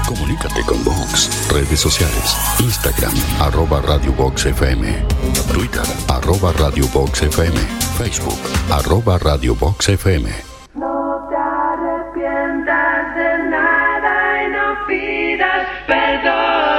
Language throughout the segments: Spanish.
Comunícate con Vox. Redes sociales: Instagram, @Radio Vox FM. Twitter, @Radio Vox FM. Facebook, @Radio Vox FM. No te arrepientas de nada y no pidas perdón.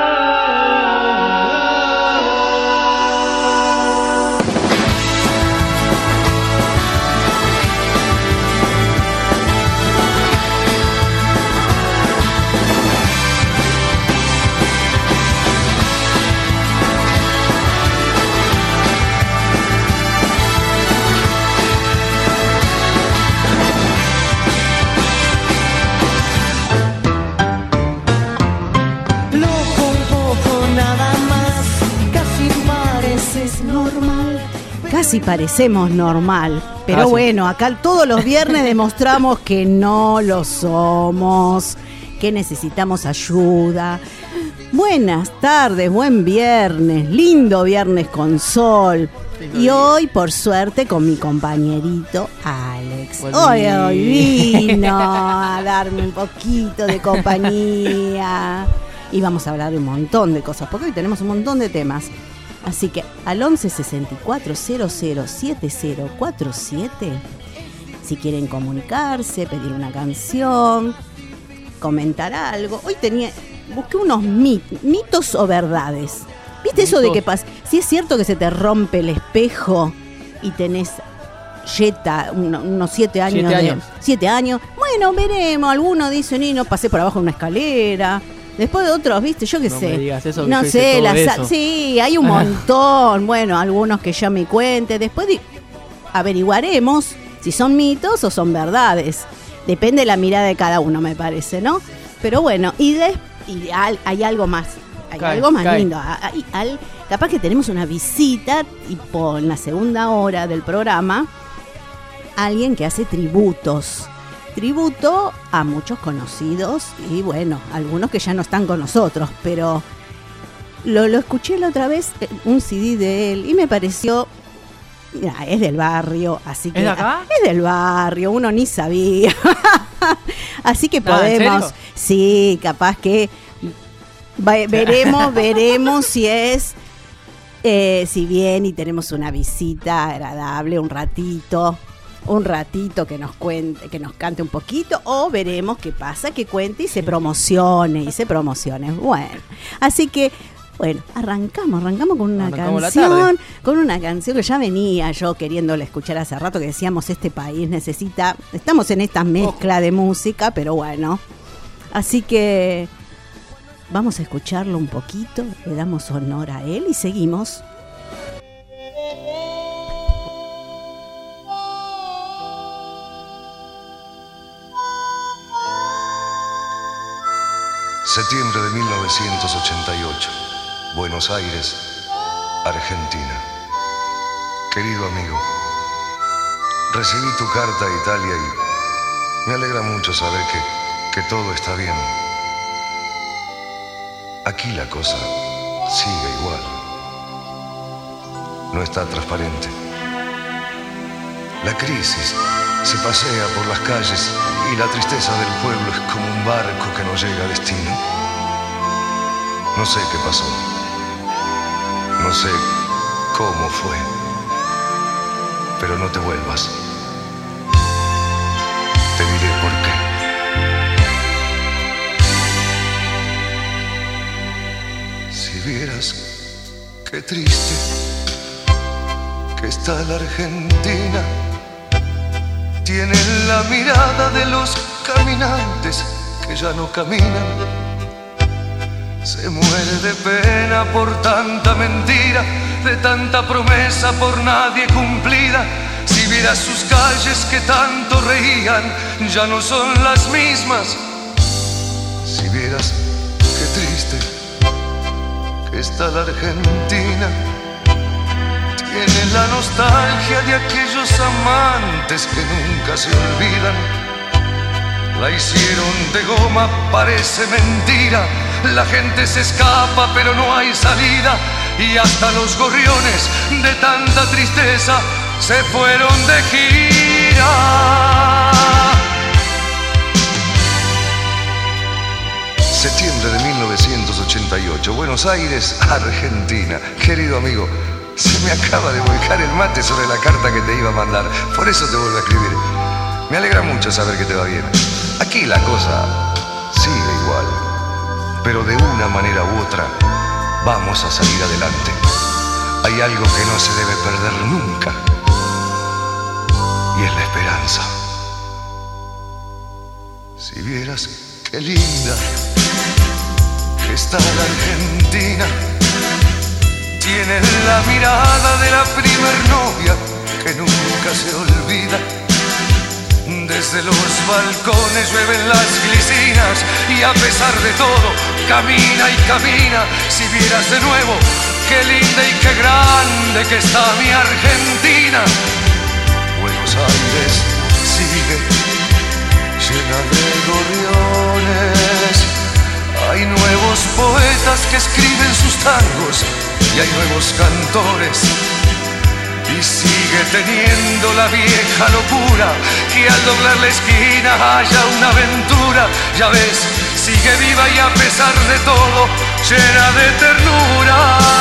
Casi parecemos normal, pero Casi. bueno, acá todos los viernes demostramos que no lo somos, que necesitamos ayuda. Buenas tardes, buen viernes, lindo viernes con sol. Y hoy, por suerte, con mi compañerito Alex. Hoy vino a darme un poquito de compañía. Y vamos a hablar de un montón de cosas, porque hoy tenemos un montón de temas. Así que al 11 64 00 7047, si quieren comunicarse, pedir una canción, comentar algo. Hoy busqué unos mitos o verdades. ¿Viste eso de que pasa? Si es cierto que se te rompe el espejo y tenés unos 7 años. 7 años. Bueno, veremos. Algunos dicen, no pasé por abajo de una escalera. Después de otros, viste, yo qué sé. Me digas eso, no sé, sí, hay un montón. Bueno, algunos que ya me cuente. Después averiguaremos si son mitos o son verdades. Depende de la mirada de cada uno, me parece, ¿no? Pero bueno, hay algo más. Algo más lindo. Capaz que tenemos una visita, tipo en la segunda hora del programa, alguien que hace tributo a muchos conocidos y bueno, algunos que ya no están con nosotros, pero lo escuché la otra vez, un CD de él, y me pareció, es del barrio, así que... ¿Es de acá? Es del barrio, uno ni sabía. Así que No, ¿en podemos... serio? Sí, capaz que... Veremos si es... si viene y tenemos una visita agradable, un ratito que nos cuente, que nos cante un poquito, o veremos qué pasa, que cuente y se promocione. Bueno, así que bueno, arrancamos con una canción, que ya venía yo queriéndola escuchar hace rato, que decíamos, este país estamos en esta mezcla de música, pero bueno, así que vamos a escucharlo un poquito, le damos honor a él y seguimos. Septiembre de 1988, Buenos Aires, Argentina. Querido amigo, recibí tu carta a Italia y me alegra mucho saber que todo está bien. Aquí la cosa sigue igual. No está transparente. La crisis se pasea por las calles y la tristeza del pueblo es como un barco que no llega a destino. No sé qué pasó. No sé cómo fue. Pero no te vuelvas. Te diré por qué. Si vieras qué triste que está la Argentina. Tienen la mirada de los caminantes que ya no caminan. Se muere de pena por tanta mentira, de tanta promesa por nadie cumplida. Si vieras sus calles que tanto reían, ya no son las mismas. Si vieras qué triste que está la Argentina. Tiene la nostalgia de aquellos amantes que nunca se olvidan. La hicieron de goma, parece mentira. La gente se escapa pero no hay salida. Y hasta los gorriones de tanta tristeza se fueron de gira. Septiembre de 1988, Buenos Aires, Argentina. Querido amigo, se me acaba de volcar el mate sobre la carta que te iba a mandar. Por eso te vuelvo a escribir. Me alegra mucho saber que te va bien. Aquí la cosa sigue igual, pero de una manera u otra vamos a salir adelante. Hay algo que no se debe perder nunca, y es la esperanza. Si vieras qué linda que está la Argentina, tiene la mirada de la primer novia que nunca se olvida. Desde los balcones llueven las glicinas y a pesar de todo camina y camina. Si vieras de nuevo qué linda y qué grande que está mi Argentina. Buenos Aires sigue llena de gorriones. Hay nuevos poetas que escriben sus tangos y hay nuevos cantores. Y sigue teniendo la vieja locura que al doblar la esquina haya una aventura. Ya ves, sigue viva y a pesar de todo llena de ternura.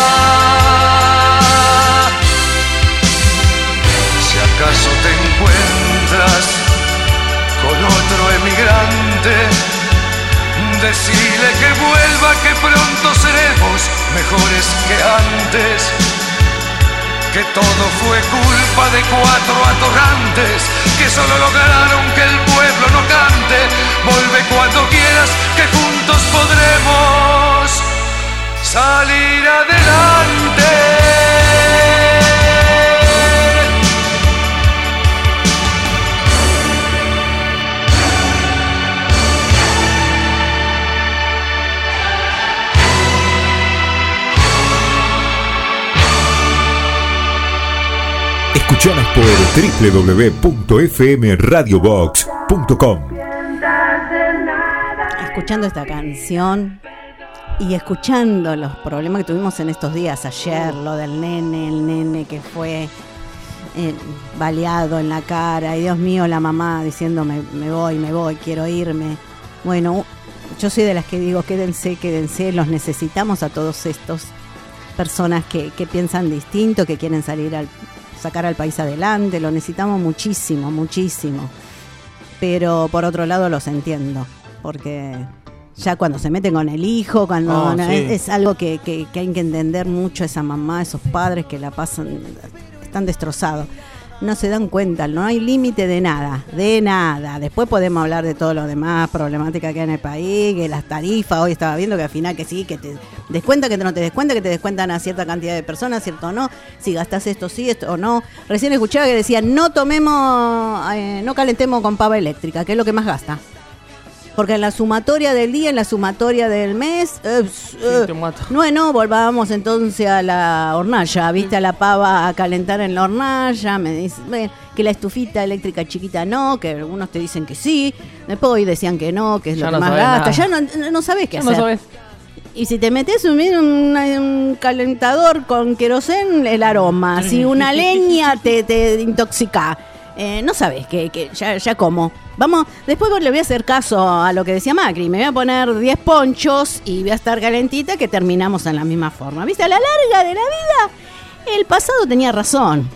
Si acaso te encuentras con otro emigrante, decile que vuelva, que pronto seremos mejores que antes. Que todo fue culpa de 4 atorrantes que solo lograron que el pueblo no cante. Vuelve cuando quieras, que juntos podremos salir adelante. Escuchanos por www.fmradiobox.com. Escuchando esta canción y escuchando los problemas que tuvimos en estos días, ayer, lo del nene, el nene que fue baleado en la cara, y Dios mío, la mamá diciéndome, me voy, quiero irme. Bueno, yo soy de las que digo, quédense, los necesitamos a todos estos personas que piensan distinto, que quieren sacar al país adelante, lo necesitamos muchísimo, pero por otro lado los entiendo, porque ya cuando se meten con el hijo, cuando es algo que hay que entender mucho a esa mamá, esos padres que la pasan, están destrozados, no se dan cuenta, no hay límite de nada. Después podemos hablar de todo lo demás, problemática que hay en el país, que las tarifas, hoy estaba viendo que al final que sí, que te descuenta, que no te descuenta, que te descuentan a cierta cantidad de personas, cierto o no, si gastas esto sí, esto o no. Recién escuchaba que decían, no calentemos con pava eléctrica, que es lo que más gasta. Porque en la sumatoria del día, en la sumatoria del mes, volvábamos entonces a la hornalla, ¿viste? A la pava a calentar en la hornalla, me dicen que la estufita eléctrica chiquita no, que algunos te dicen que sí, después hoy decían que no, que es lo que más gasta, ya no sabés qué hacer. No sabés. Y si te metes un calentador con querosén, el aroma, si una leña te intoxica. No sabes que ya como. Vamos, después le voy a hacer caso a lo que decía Macri. Me voy a poner 10 ponchos y voy a estar calentita, que terminamos en la misma forma. ¿Viste? A la larga de la vida, el pasado tenía razón.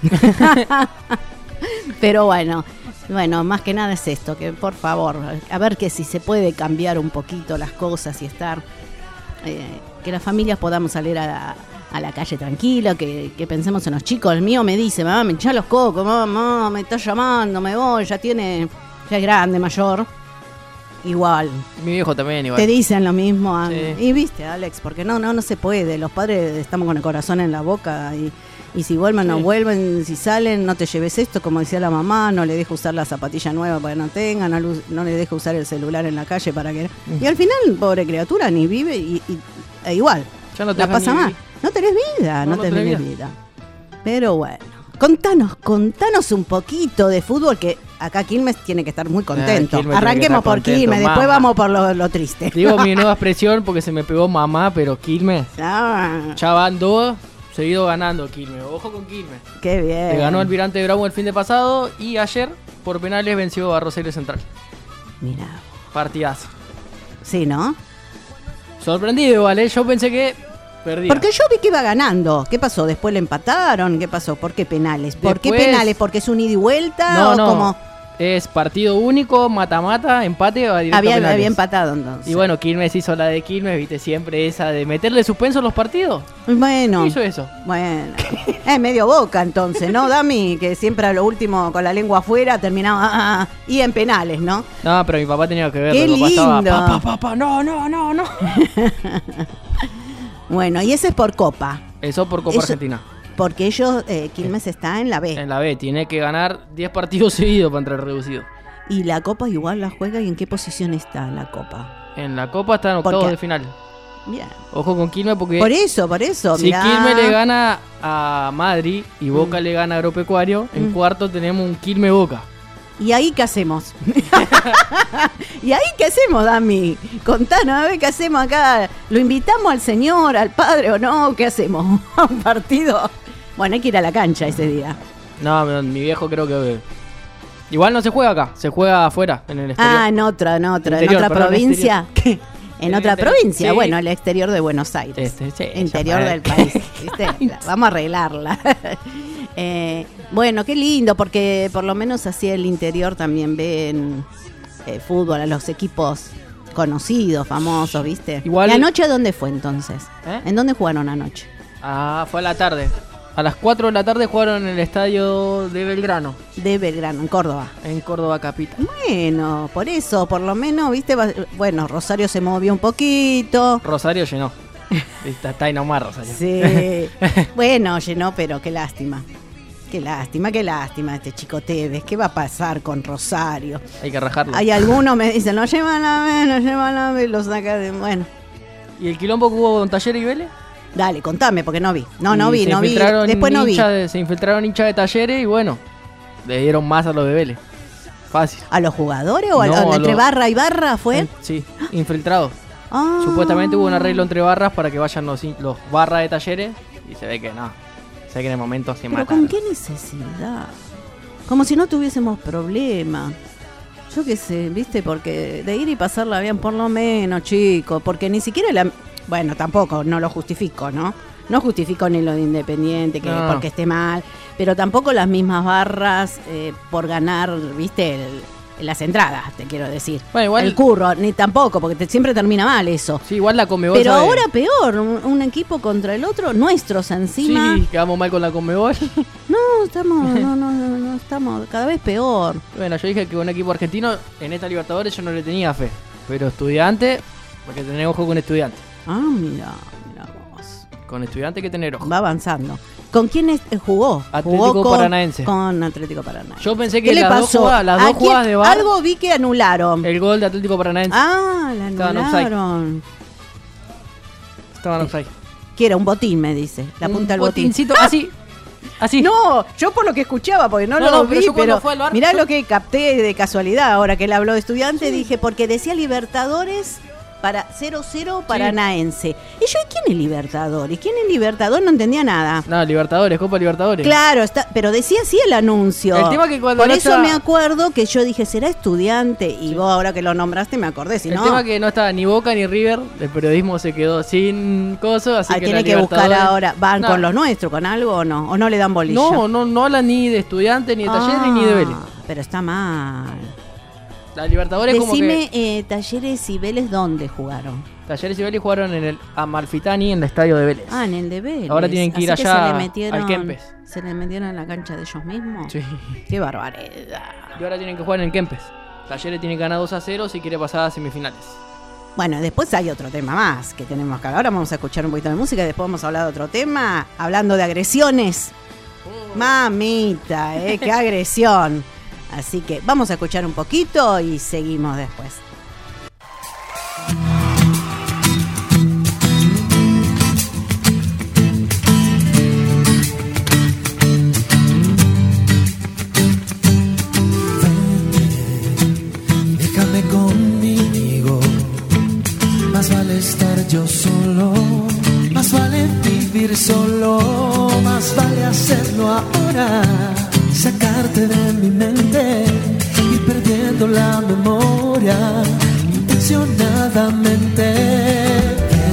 Pero bueno, más que nada es esto, que por favor, a ver que si se puede cambiar un poquito las cosas y estar, que las familias podamos salir a la calle tranquila, que pensemos en los chicos. El mío me dice, mamá, me hinchá los cocos, mamá, me está llamando, me voy, ya es grande, mayor. Igual. Mi viejo también igual. Te dicen lo mismo. Sí. Y viste, Alex, porque no se puede. Los padres estamos con el corazón en la boca y si vuelven, no vuelven, si salen, no te lleves esto, como decía la mamá, no le dejes usar la zapatilla nueva para que no tenga, no le dejes usar el celular en la calle para que... Y al final, pobre criatura, ni vive e igual. Ya no la pasa mal. No tenés vida, no tenés vida. Pero bueno, contanos un poquito de fútbol, que acá Quilmes tiene que estar muy contento. Arranquemos por Quilmes, después vamos por lo triste. Digo mi nueva expresión porque se me pegó mamá, pero Quilmes. Ya van 2 seguido ganando Quilmes. Ojo con Quilmes. Qué bien. Le ganó Almirante Brown el fin de pasado y ayer por penales venció a Rosario Central. Mirá. Partidazo. Sí, ¿no? Sorprendido, ¿vale? Yo pensé que perdía. Porque yo vi que iba ganando. ¿Qué pasó? ¿Después le empataron? ¿Qué pasó? ¿Por qué penales? ¿Por qué penales? ¿Porque es un ida y vuelta? No, ¿o no. como? Es partido único, mata-mata, empate o directo a penales. Había empatado entonces. Y bueno, Quilmes hizo la de Quilmes, viste, siempre esa de meterle suspenso a los partidos. Bueno. Hizo eso. Bueno. Es medio Boca entonces, ¿no, Dami? Que siempre a lo último con la lengua afuera terminaba y en penales, ¿no? No, pero mi papá tenía que verlo. ¡Qué Mi papá lindo! estaba, papá, no. Bueno, y ese es por Copa. Eso por Copa Argentina. Porque ellos, Quilmes está en la B. En la B, tiene que ganar 10 partidos seguidos para entrar reducido. Y la Copa igual la juega, ¿y en qué posición está la Copa? En la Copa está en octavos de final. Bien. Ojo con Quilmes porque... Por eso, si mirá. Quilmes le gana a Madrid y Boca le gana a Agropecuario, en cuarto tenemos un Quilmes-Boca. ¿Y ahí qué hacemos? ¿Y ahí qué hacemos, Dami? Contanos, a ver qué hacemos acá. ¿Lo invitamos al señor, al padre o no? ¿Qué hacemos? ¿A un partido? Bueno, hay que ir a la cancha ese día. No, mi viejo creo que... Igual no se juega acá, se juega afuera, en el exterior. En otra Interior, provincia. ¿Qué? ¿En otra provincia? Sí. Bueno, el exterior de Buenos Aires. Sí, interior del país. ¿Viste? Vamos a arreglarla. Bueno, qué lindo, porque por lo menos así el interior también ven fútbol a los equipos conocidos, famosos, ¿viste? Igual... ¿Y anoche dónde fue entonces? ¿Eh? ¿En dónde jugaron anoche? Fue a la tarde. A las 4 de la tarde jugaron en el estadio de Belgrano. De Belgrano, en Córdoba. En Córdoba capital. Bueno, por eso, por lo menos, ¿viste? Bueno, Rosario se movió un poquito. Rosario llenó. Está ahí nomás Rosario. Sí. Bueno, llenó, pero qué lástima. Qué lástima este chico Tevez. ¿Qué va a pasar con Rosario? Hay que rajarlo. Hay algunos me dicen, no llevan a ver, lo saca de... Bueno. ¿Y el quilombo que hubo con Talleres y Vélez? Dale, contame, porque no vi. No vi. Después no vi. Se infiltraron hinchas de Talleres y bueno, le dieron más a los de Vélez. Fácil. ¿A los jugadores o No, entre barra y barra fue? Sí, infiltrados. Supuestamente hubo un arreglo entre barras para que vayan los barras de Talleres y se ve que no. Se ve que en el momento se mataron. ¿Pero con qué necesidad? Como si no tuviésemos problema. Yo qué sé, ¿viste? Porque de ir y pasarla bien por lo menos, chicos. Porque ni siquiera la... Bueno, tampoco, no lo justifico, ¿no? No justifico ni lo de Independiente, que porque esté mal. Pero tampoco las mismas barras por ganar, ¿viste? Las entradas, te quiero decir. Bueno, igual... El curro, ni tampoco, porque siempre termina mal eso. Sí, igual la Conmebol. Pero ahora peor, un equipo contra el otro, nuestros encima. Sí, quedamos mal con la Conmebol. No, estamos cada vez peor. Bueno, yo dije que un equipo argentino en esta Libertadores yo no le tenía fe. Pero Estudiante, porque tener ojo con Estudiante. Mira vos. Con Estudiante hay que tener ojo. Va avanzando. ¿Con quién jugó? Atlético Paranaense. Con Atlético Paranaense. Yo pensé que las dos jugadas de VAR. Algo vi que anularon. El gol de Atlético Paranaense. La anularon. Estaban offside. Que era un botín, me dice. La punta del botín. Botincito, así. No, yo por lo que escuchaba, porque no lo vi, pero mirá lo que capté de casualidad ahora que él habló de Estudiante, dije, porque decía Libertadores para 0-0 Paranaense. Y yo, ¿y quién es Libertadores? ¿Quién es Libertador? No entendía nada. No, Libertadores, Copa Libertadores. Claro, pero decía así el anuncio. El tema que cuando por eso me acuerdo que yo dije, ¿será Estudiante? Y vos ahora que lo nombraste me acordé, si no... El tema que no estaba ni Boca ni River, el periodismo se quedó sin cosas, así que tiene que buscar ahora, ¿van con los nuestros, con algo o no? ¿O no le dan bolilla? No hablan ni de Estudiante, ni de Talleres, ni de Vélez. Pero está mal. La Libertadores Decime, como que... Talleres y Vélez, ¿dónde jugaron? Talleres y Vélez jugaron en el Amalfitani, en el estadio de Vélez. En el de Vélez. Ahora tienen que ir allá al Kempes. ¿Se le metieron en la cancha de ellos mismos? Sí. Qué barbaridad. Y ahora tienen que jugar en el Kempes. Talleres tiene que ganar 2-0 si quiere pasar a semifinales. Bueno, después hay otro tema más que tenemos que hablar. Ahora vamos a escuchar un poquito de música y después vamos a hablar de otro tema. Hablando de agresiones. Mamita, qué agresión. Así que vamos a escuchar un poquito y seguimos después. Déjame conmigo, más vale estar yo solo, más vale vivir solo, más vale hacerlo ahora. Sacarte de mi mente, ir perdiendo la memoria intencionadamente.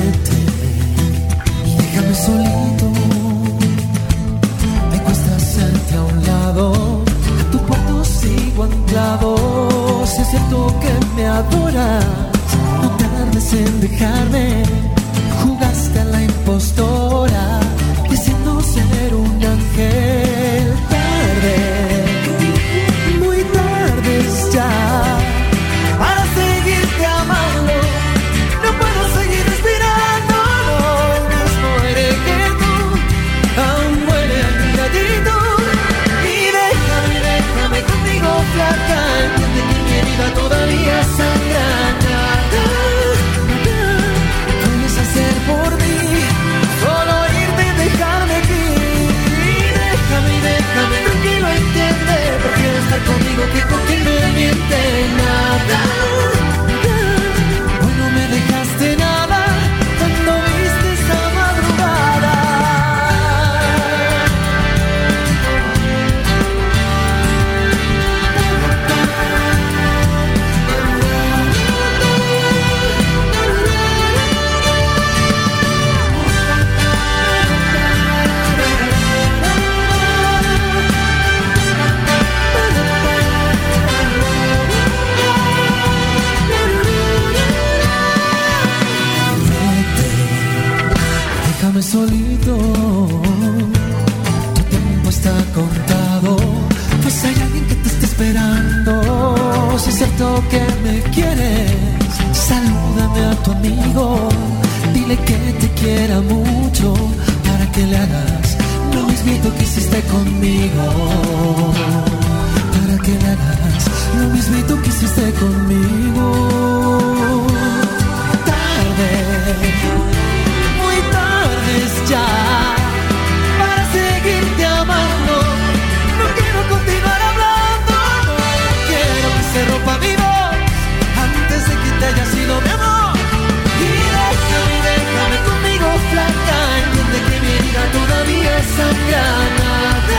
cierto que me adoras, no tardes en dejarme. Jugaste a la impostora, diciendo ser un ángel. Muy tarde es ya para seguirte amando. No puedo seguir respirando, no, el mismo aire que tú aún huele a mi gratitud. Y déjame contigo, flaca, entiende que mi herida todavía sangra. Puedes hacer por mí solo irte y dejarme aquí. Déjame tranquilo, entiende, prefiero estar conmigo que con quien me miente. Nada, hoy no me dejaste nada cuando viste esa madrugada. Déjame solito, tu tiempo está contado, pues hay alguien que te está esperando. Si es cierto que me quieres, salúdame a tu amigo, dile que te quiera mucho, para que le hagas lo mismito que hiciste conmigo. Para que le hagas lo mismito que hiciste conmigo. Muy tarde es ya para seguirte amando. No quiero continuar hablando, no quiero que se rompa mi voz antes de que te haya sido mi amor. Y déjame conmigo, flaca, entiende que mi herida todavía sangra. Nada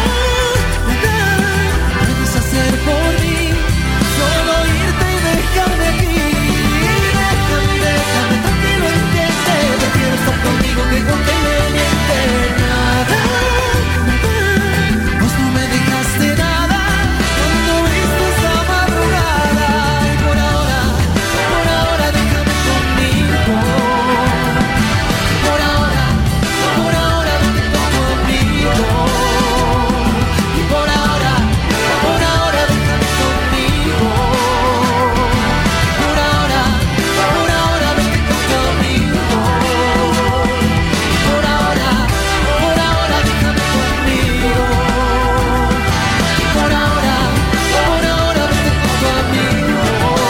puedes hacer por mí, solo irte y dejarme aquí. Déjame tranquilo, entiende, prefiero estar conmigo que con quien me miente. Nada, pues no me dejaste nada cuando viste esa madrugada. Y por ahora déjame conmigo. Por ahora vete conmigo. Y por ahora déjame conmigo. Por ahora vete conmigo. Por ahora déjame conmigo. Por ahora vete conmigo.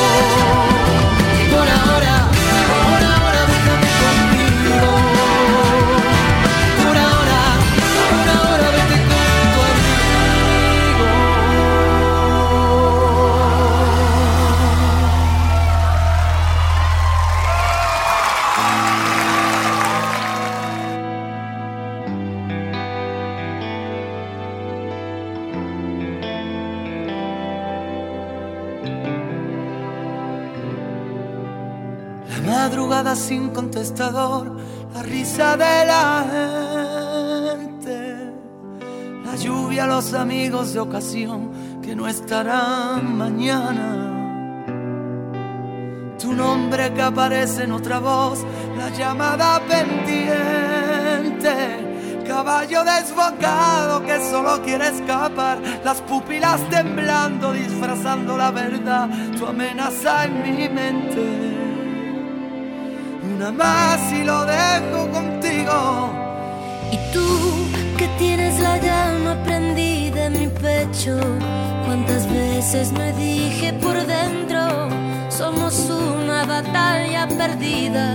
Por ahora déjame conmigo. Por ahora vete La madrugada sin contestador, la risa de la gente, la lluvia, los amigos de ocasión que no estarán mañana. Tu nombre que aparece en otra voz, la llamada pendiente, caballo desbocado que solo quiere escapar, las pupilas temblando, disfrazando la verdad, tu amenaza en mi mente. Una más y lo dejo contigo. Y tú que tienes la llama prendida en mi pecho, cuántas veces me dije por dentro, somos una batalla perdida.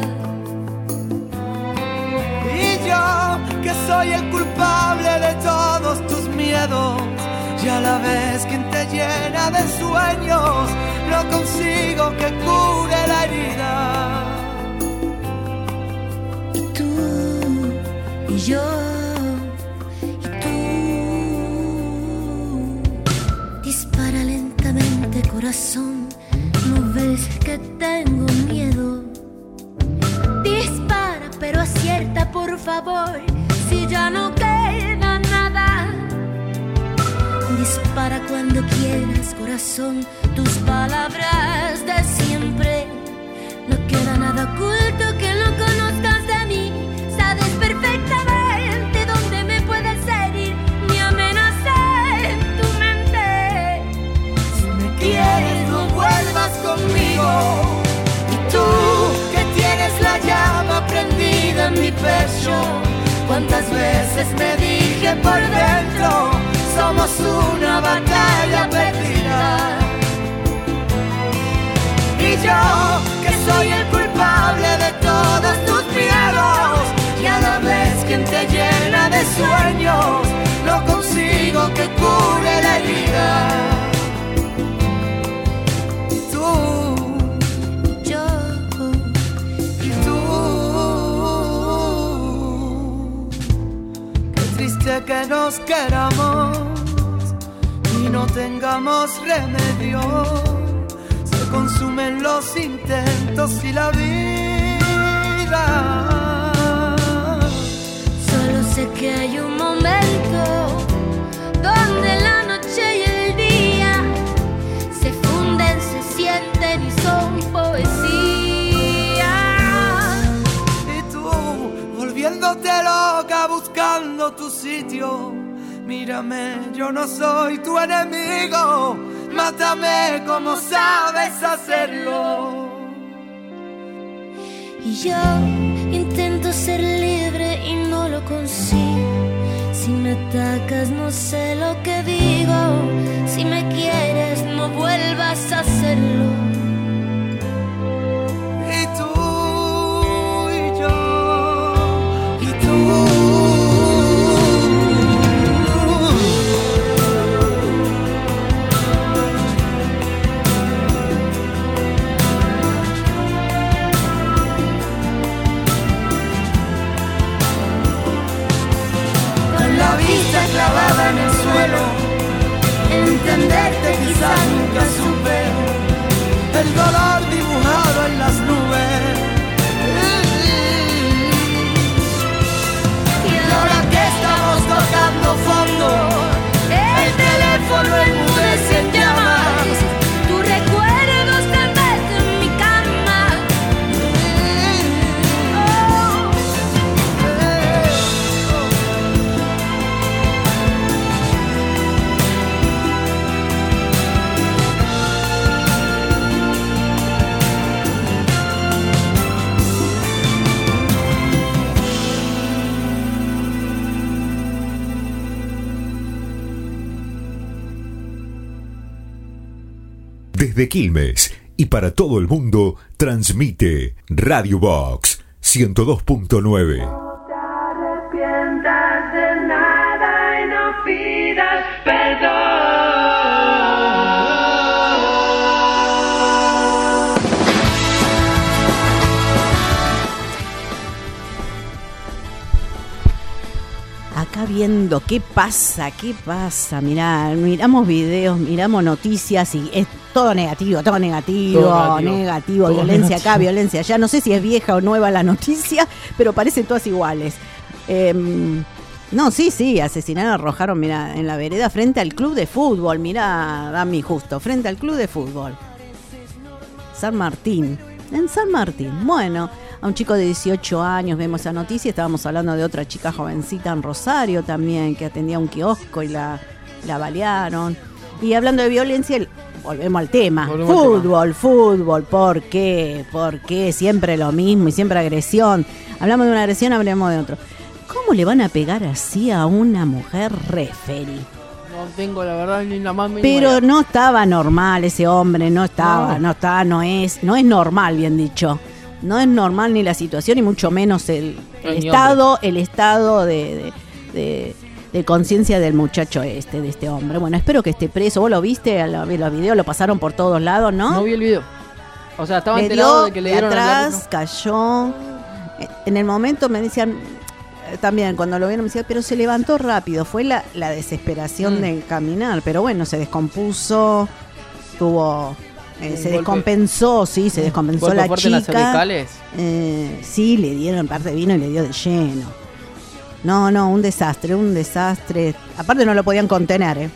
Y yo que soy el culpable de todos tus miedos, y a la vez quien te llena de sueños, no consigo que cure la herida. Y yo, y tú. Dispara lentamente, corazón, no ves que tengo miedo. Dispara, pero acierta, por favor, si ya no queda nada. Dispara cuando quieras, corazón, tus palabras de siempre. No queda nada oculto que no conozcas de mí. Sabes perfectamente dónde me puedes herir, ni amenazar en tu mente. Si me quieres, no vuelvas conmigo. Y tú, que tienes la llama prendida en mi pecho, cuántas veces me dije por dentro, somos una batalla perdida. Y yo, que soy el culpable de todos tus miedos, y a la vez quien te llena de sueños, no consigo que cure la herida. Y tú, yo, y tú. Qué triste que nos queramos y no tengamos remedio. Se consumen los intentos y la vida. Solo sé que hay un momento donde la noche y el día se funden, se sienten y son poesía. Y tú, volviéndote loca, buscando tu sitio. Mírame, yo no soy tu enemigo. Mátame como sabes hacerlo. Y yo intento ser libre y no lo consigo. Si me atacas no sé lo que digo. Si me quieres no vuelvas a hacerlo. Y tú y yo y tú. La vista clavada en el suelo, entenderte quizás nunca supe, el dolor dibujado en las nubes. Y ahora que estamos tocando fondo, el teléfono enmudece en llamas, tu recuerdo está en vez en mi cama. Desde Quilmes y para todo el mundo, transmite Radio Box 102.9. Te arrepientas de nada y no pidas perdón. Acá viendo qué pasa, mirá, miramos videos, miramos noticias y es todo negativo, violencia acá, violencia allá. No sé si es vieja o nueva la noticia, pero parecen todas iguales. No, sí, asesinaron, arrojaron, mirá, en la vereda frente al club de fútbol, mirá, Dami, justo, frente al club de fútbol. San Martín, en San Martín, bueno. A un chico de 18 años vemos esa noticia. Estábamos hablando de otra chica jovencita en Rosario también, que atendía un kiosco y la balearon. Y hablando de violencia, volvemos al tema. Fútbol. ¿Por qué? ¿Por qué? Siempre lo mismo y siempre agresión. Hablamos de una agresión, hablamos de otro. ¿Cómo le van a pegar así a una mujer referee? No tengo la verdad ni la más mínima Pero idea. no estaba normal ese hombre, no es normal, bien dicho. No es normal ni la situación y mucho menos el estado de conciencia del muchacho de este hombre. Bueno, espero que esté preso. ¿Vos lo viste? Los videos lo pasaron por todos lados, ¿no? No vi el video. O sea, estaba Le enterado dio de que le de dieron atrás, cayó. En el momento me decían, también cuando lo vieron me decían, pero se levantó rápido. Fue la desesperación de caminar, pero bueno, se descompuso, tuvo... se descompensó, se descompensó la chica. ¿En las cervicales? Sí, le dieron parte de vino y le dio de lleno. No, un desastre. Aparte no lo podían contener,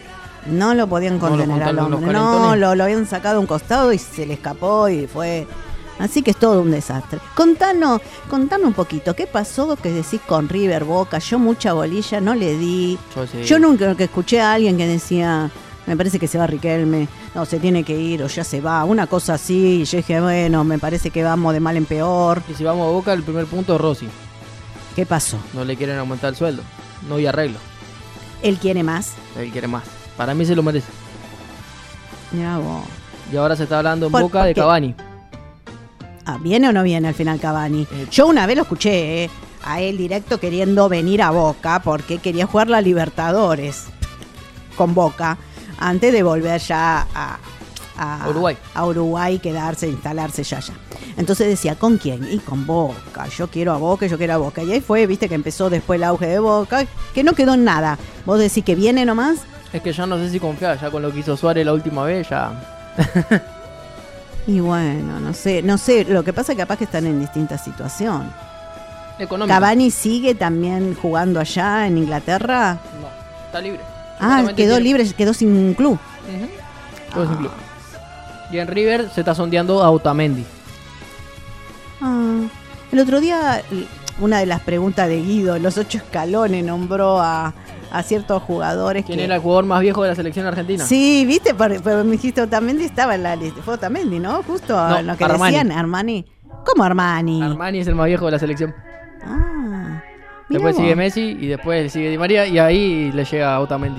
No lo podían contener al juntaron los hombre. No, calentones. lo habían sacado a un costado y se le escapó y fue... Así que es todo un desastre. Contanos un poquito, ¿qué pasó que decís con River Boca? Yo mucha bolilla no le di. Yo nunca que escuché a alguien que decía, me parece que se va Riquelme, no, se tiene que ir o ya se va, una cosa así. Y yo dije, bueno, me parece que vamos de mal en peor. Y si vamos a Boca, el primer punto es Rossi. ¿Qué pasó? No le quieren aumentar el sueldo. No hay arreglo. ¿Él quiere más? Él quiere más. Para mí se lo merece. Ya vos. Y ahora se está hablando en ¿Por Boca de qué? Cavani. Ah, ¿viene o no viene al final Cavani? Yo una vez lo escuché a él directo queriendo venir a Boca porque quería jugar la Libertadores con Boca antes de volver ya a Uruguay. A Uruguay, quedarse, instalarse ya. Entonces decía, ¿con quién? Y con Boca. Yo quiero a Boca, yo quiero a Boca. Y ahí fue, viste, que empezó después el auge de Boca, que no quedó en nada. ¿Vos decís que viene nomás? Es que ya no sé si confiar, ya con lo que hizo Suárez la última vez, ya... Y bueno, no sé, lo que pasa es que capaz que están en distintas situaciones. Económico. ¿Cavani sigue también jugando allá en Inglaterra? No, está libre. Ah, quedó libre, quedó sin club. Ujú. Todo sin club. Y en River se está sondeando a Otamendi. El otro día, una de las preguntas de Guido, los 8 escalones, nombró a ciertos jugadores. ¿Quién era el jugador más viejo de la selección argentina? Sí, viste, pero me dijiste Otamendi, estaba en la lista. Fue Otamendi, ¿no? Justo No, lo que Armani. decían, Armani. ¿Cómo Armani? Armani es el más viejo de la selección. Mirá Después vos. sigue Messi y después sigue Di María y ahí le llega a Otamendi.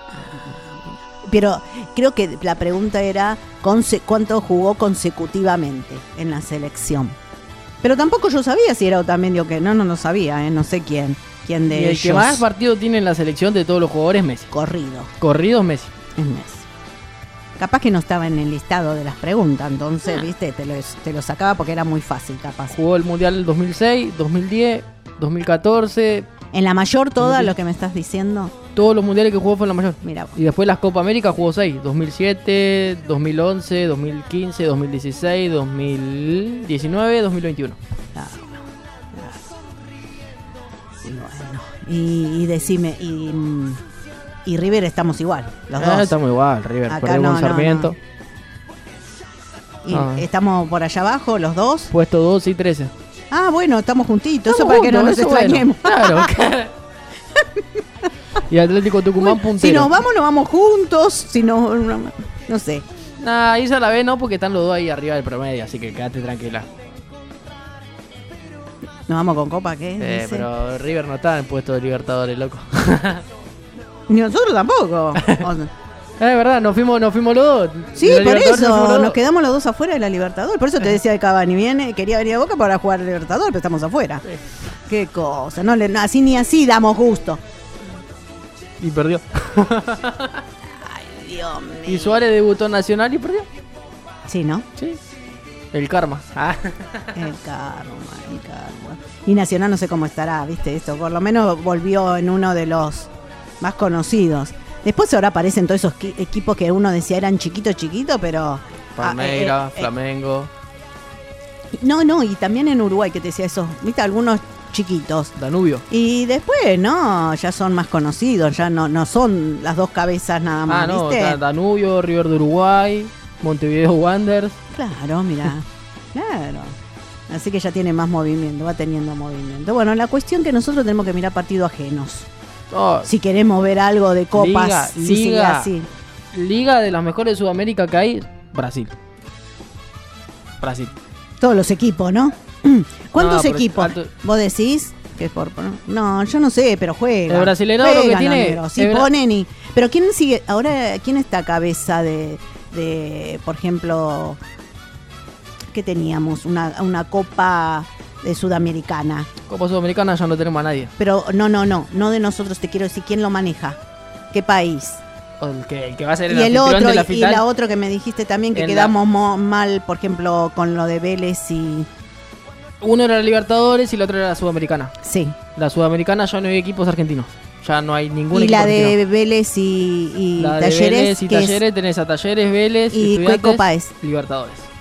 Pero creo que la pregunta era cuánto jugó consecutivamente en la selección. Pero tampoco yo sabía si era Otamendi o qué. No sabía, no sé quién de Y el ellos. que más partido tiene en la selección de todos los jugadores es Messi. Corridos Messi. Es Messi. Capaz que no estaba en el listado de las preguntas, entonces, viste, te lo sacaba porque era muy fácil, capaz. Jugó el Mundial del 2006, 2010, 2014. ¿En la mayor toda lo que me estás diciendo? Todos los mundiales que jugó fue en la mayor. Mira. Y después las Copa América jugó 6. 2007, 2011, 2015, 2016, 2019, 2021. Claro. Y decime, y River estamos igual, los dos. Estamos igual, River. Acá Perdemos no, Sarmiento. Y estamos por allá abajo, los dos. Puesto 2 y 13. Ah, bueno, estamos juntitos. Estamos Eso para que no nos juntos, eso extrañemos. bueno, claro. Y Atlético Tucumán puntero. Si nos vamos juntos. Si no sé. Nah, irse a la B no, porque están los dos ahí arriba del promedio, así que quédate tranquila. ¿Nos vamos con Copa qué? Dice. Pero River no está en puesto de Libertadores, loco. Ni nosotros tampoco. Es verdad, nos fuimos los dos. Sí, De la por Libertadores eso, fuimos los nos dos. quedamos los dos afuera de la Libertadores. Por eso te decía de Cavani, quería venir a Boca para jugar a Libertadores, pero estamos afuera. Qué cosa, así ni así damos gusto. Y perdió. Ay, Dios mío. Y Suárez debutó en Nacional y perdió. Sí, ¿no? Sí. El karma. El karma. Y Nacional no sé cómo estará, viste, esto. Por lo menos volvió en uno de los más conocidos. Después ahora aparecen todos esos equipos que uno decía eran chiquitos, pero... Palmeiras, Flamengo. No, y también en Uruguay que te decía eso, viste, algunos chiquitos. Danubio. Y después, no, ya son más conocidos, ya no son las dos cabezas nada más, No, ¿viste? Danubio, River de Uruguay, Montevideo Wanderers. Claro, mira, claro. Así que ya tiene más movimiento, va teniendo movimiento. Bueno, la cuestión que nosotros tenemos que mirar partidos ajenos. Oh, Si queremos ver algo de copas, si sigue así. Liga de las mejores de Sudamérica que hay, Brasil. Todos los equipos, ¿no? ¿Cuántos No, pero equipos? alto- ¿Vos decís? Que es no, yo no sé, pero juegan. El brasileño lo que Juegan, tiene- Homero, sí el bra- ponen y... Pero ¿quién sigue? Ahora, ¿quién está a cabeza de por ejemplo, qué teníamos? Una copa de Sudamericana. Copa Sudamericana ya no tenemos a nadie. Pero no de nosotros, te quiero decir, ¿quién lo maneja? ¿Qué país? O el que va a ser el Y el anfitrión otro, de la y final. la otra que me dijiste también, que En quedamos mal, por ejemplo, con lo de Vélez y... Uno era la Libertadores y la otra era la Sudamericana. Sí. La Sudamericana ya no hay equipos argentinos. Ya no hay ningún Y equipo la de argentino. Vélez y La de Talleres. Vélez y que es- Talleres tenés a Talleres, Vélez, ¿Y qué Estudiantes, copa es? Libertadores.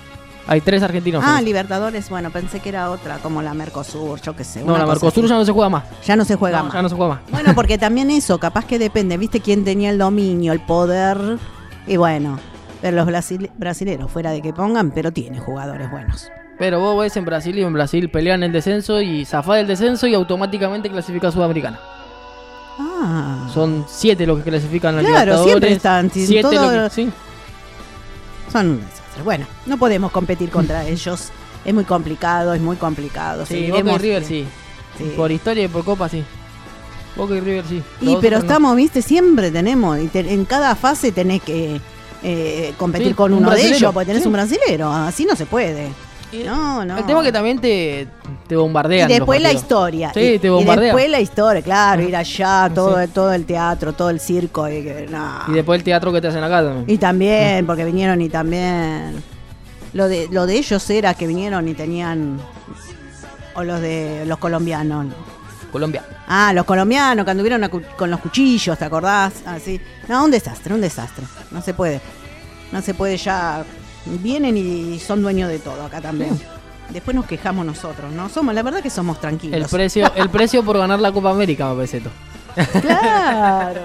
Hay 3 argentinos. Ah, Libertadores, bueno, pensé que era otra, como la Mercosur, yo qué sé. No, una la cosa Mercosur así. ya no se juega más. Ya no se juega más. Ya no se juega más. Bueno, porque también eso, capaz que depende, ¿viste? Quién tenía el dominio, el poder. Y bueno, pero los brasileros, fuera de que pongan, pero tiene jugadores buenos. Pero vos ves en Brasil y en Brasil pelean el descenso y zafás del descenso y automáticamente clasifica a Sudamericana. Ah. Son 7 los que clasifican a Claro, Libertadores. siempre están. 7 todo- sí. Son un desastre. Bueno, no podemos competir contra ellos. Es muy complicado, es muy complicado. Sí, Seguiremos- Boca y River sí. Sí. Por historia y por Copa sí. Boca y River sí. Y Los pero otros no. estamos, viste, siempre tenemos, en cada fase tenés que competir Sí, con un uno de brasilero, ellos, porque tenés sí. un brasilero, así no se puede. Y No, no. El tema es que también te Y bombardean. después los la partidos. historia. Sí, y, te y bombardean. después la historia, claro, ir allá, todo, Sí. todo el teatro, todo el circo. Y, que, no. Y después el teatro que te hacen acá también. Y también, porque vinieron y también. Lo de ellos era que vinieron y tenían. O los de los colombianos. Colombia. Ah, los colombianos que anduvieron con los cuchillos, ¿te acordás? Así. No, un desastre, un desastre. No se puede. No se puede ya. Vienen y son dueños de todo acá también. Después nos quejamos nosotros, ¿no? Somos, la verdad que somos tranquilos. El precio por ganar la Copa América, me parece esto. Claro.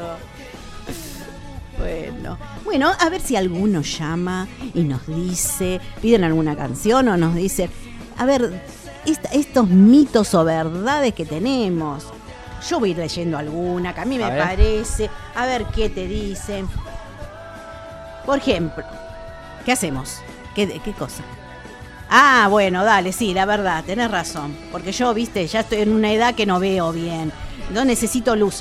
Bueno, a ver si alguno llama y nos dice, piden alguna canción o nos dicen, a ver, estos mitos o verdades que tenemos. Yo voy a ir leyendo alguna, que a mí me parece, a ver qué te dicen. Por ejemplo, ¿qué hacemos? ¿Qué cosa? Ah, bueno, dale, sí, la verdad, tenés razón. Porque yo, viste, ya estoy en una edad que no veo bien. No necesito luz.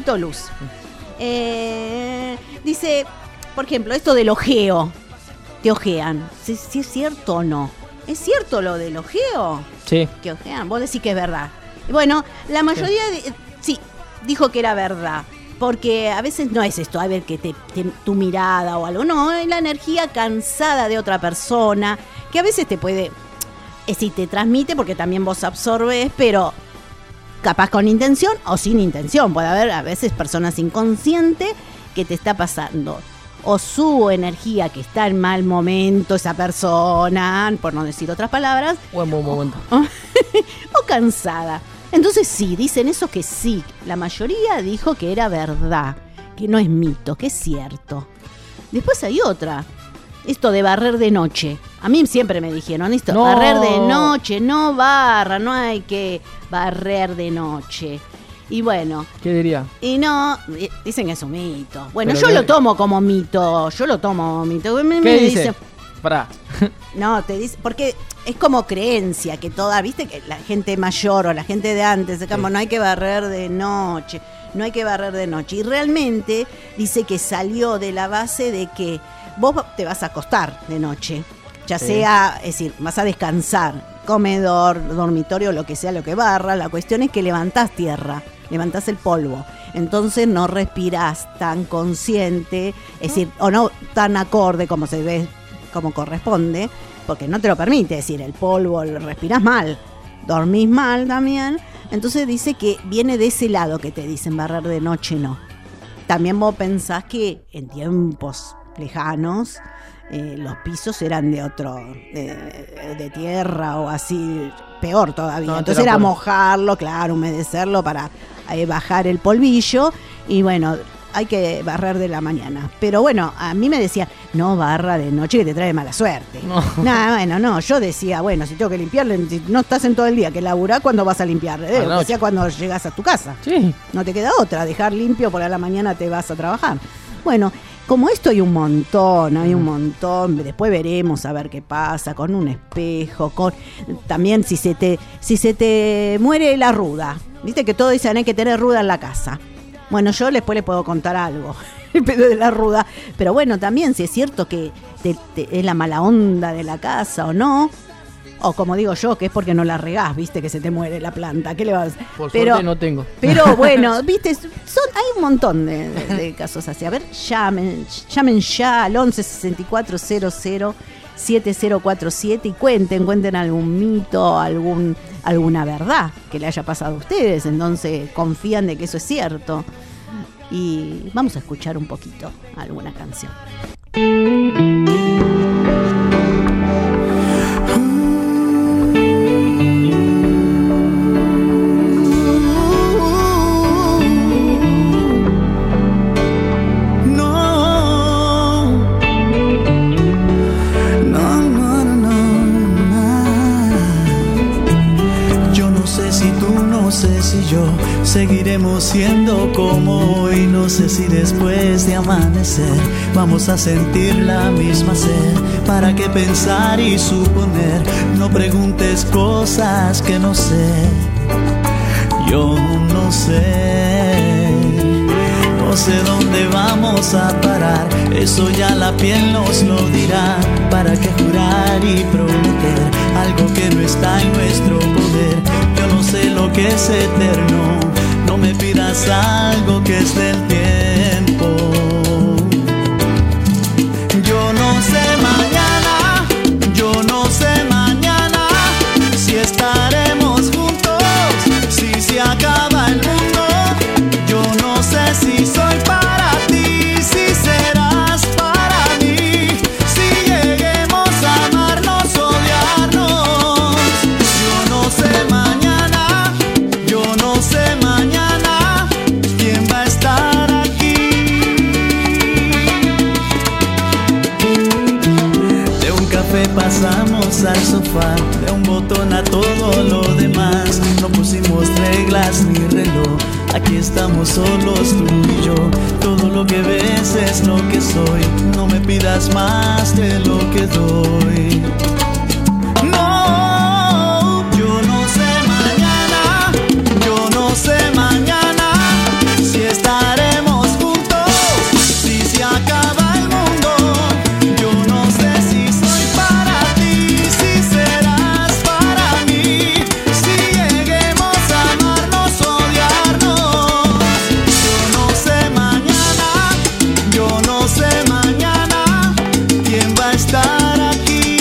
Dice, por ejemplo, esto del ojeo. Te ojean. ¿Si es cierto o no? ¿Es cierto lo del ojeo? Sí. Que ojean. Vos decís que es verdad. Bueno, la mayoría sí, dijo que era verdad. Porque a veces no es esto, a ver que tu mirada o algo. No, es la energía cansada de otra persona. Que a veces te puede, sí te transmite porque también vos absorbes, pero capaz con intención o sin intención. Puede haber a veces personas inconscientes que te está pasando. O su energía que está en mal momento, esa persona, por no decir otras palabras. O en buen momento. O cansada. Entonces sí, dicen eso que sí. La mayoría dijo que era verdad, que no es mito, que es cierto. Después hay otra. Esto de barrer de noche. A mí siempre me dijeron esto, No. barrer de noche, no barra, no hay que barrer de noche. Y bueno, ¿Qué diría? y no, dicen que es un mito. Bueno, Pero yo ¿qué? lo tomo como mito, Me ¿Qué dice? dicen, Pará. no, te dice, porque es como creencia que toda, viste que la gente mayor o la gente de antes, digamos, no hay que barrer de noche, no hay que barrer de noche. Y realmente dice que salió de la base de que vos te vas a acostar de noche, ya Sí. sea, es decir, vas a descansar, comedor, dormitorio, lo que sea lo que barra, la cuestión es que levantás tierra, levantás el polvo. Entonces no respirás tan consciente, es decir, o no tan acorde como se ve, como corresponde, porque no te lo permite, es decir, el polvo lo respirás mal, dormís mal también. Entonces dice que viene de ese lado que te dicen barrer de noche no. También vos pensás que en tiempos lejanos los pisos eran de otro, de tierra o así, peor todavía. No, Entonces era polvo. mojarlo, claro, humedecerlo para bajar el polvillo y bueno, hay que barrer de la mañana. Pero bueno, a mí me decían, no barra de noche que te trae mala suerte. No. Nah, bueno, no, yo decía, bueno, si tengo que limpiarle, si no estás en todo el día que laburás, ¿cuándo vas a limpiar? A la O noche. sea, cuando llegas a tu casa. Sí. No te queda otra, dejar limpio por a la mañana te vas a trabajar. Bueno, como esto hay un montón, después veremos a ver qué pasa, con un espejo, con también si se te muere la ruda. Viste que todos dicen hay que tener ruda en la casa. Bueno, yo después les puedo contar algo de la ruda, pero bueno, también si es cierto que es la mala onda de la casa o no. O como digo yo, que es porque no la regás, viste, que se te muere la planta. ¿Qué le vas a hacer? Por suerte no tengo. Pero bueno, viste, hay un montón de casos así. A ver, llamen ya al 11 64 00 7047 y cuenten algún mito, alguna verdad que le haya pasado a ustedes. Entonces confían de que eso es cierto. Y vamos a escuchar un poquito alguna canción. y yo seguiremos siendo como hoy. No sé si después de amanecer vamos a sentir la misma sed. ¿Para qué pensar y suponer? No preguntes cosas que no sé. Yo no sé. No sé dónde vamos a parar, eso ya la piel nos lo dirá. ¿Para qué jurar y prometer algo que no está en nuestro poder? Yo no sé lo que es eterno, no me pidas algo que es del tiempo. Yo no sé mañana, yo no sé mañana si estaremos juntos, si se acaba el mundo. Yo no sé si soy para ti, si serás para mí, si lleguemos a amarnos, odiarnos. Yo no sé mañana, yo no sé mañana quién va a estar aquí. De un café pasamos al sofá, de un botón a todo lo demás. No pusimos reglas ni reloj, aquí estamos solos tú y yo. Todo lo que ves es lo que soy, no me pidas más de lo que doy. No, yo no sé mañana, yo no sé mañana si estaremos juntos, si se acaba el mundo. Yo no sé si soy para ti, si serás para mí, si lleguemos a amarnos, odiarnos. Yo no sé mañana, yo no sé mañana quién va a estar aquí.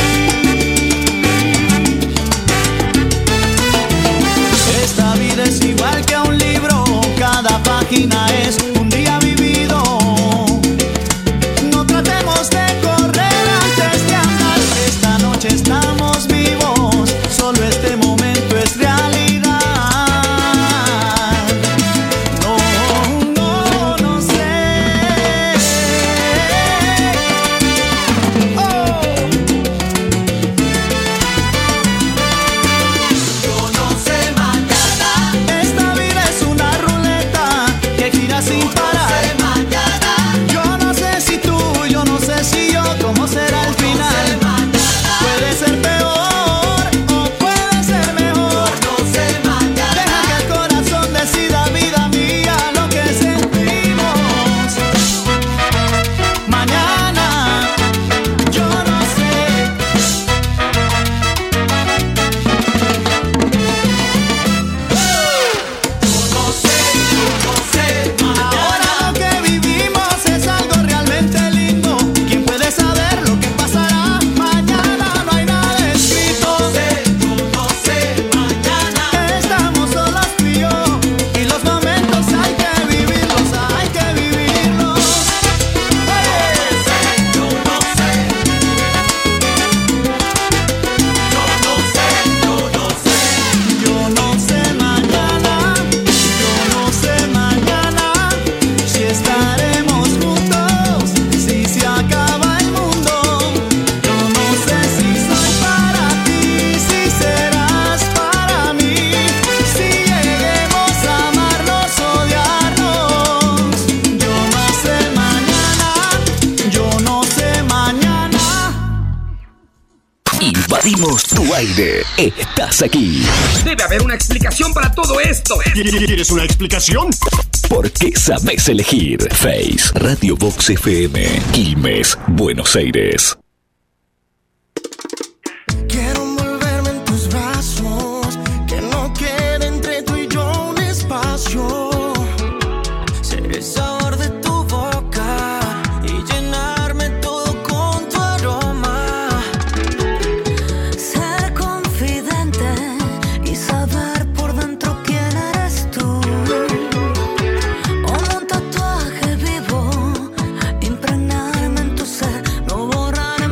Esta vida es igual que un libro, cada página es un día vivido. No tratemos de correr antes de andar, esta noche estamos vivos, solo este momento es realidad. No, no, no sé. Oh. Yo no sé mañana, esta vida es una ruleta que gira sin parar. Yo no sé si tú, yo no sé si yo, cómo será el final. Puede ser peor o puede ser mejor. Deja que el corazón decida, vida mía, lo que sentimos. Mañana, yo no sé. Ahora lo que vivimos es algo realmente lindo. ¿Quién puede saber lo que pasará mañana? No hay nada escrito. Estamos solos tú y yo, y los momentos hay que vivirlos, hay que vivirlos. Yo no sé mañana, yo no sé mañana si estaremos juntos, si se acaba el mundo. Yo no sé si soy para ti, si serás para mí, si lleguemos a amarnos, odiarnos. Yo no sé mañana, yo no sé mañana. Invadimos tu aire. Estás aquí. Debe haber una explicación para todo esto. ¿Quieres una explicación? Porque sabes elegir. Face, Radio Box FM, Quilmes, Buenos Aires. Quiero envolverme en tus brazos, que no quede entre tú y yo un espacio. Ser el sabor de tu boca y llenarme todo con tu aroma. Ser confidente y saber por dentro quién eres tú. Como un tatuaje vivo, impregnarme en tu ser, no borrar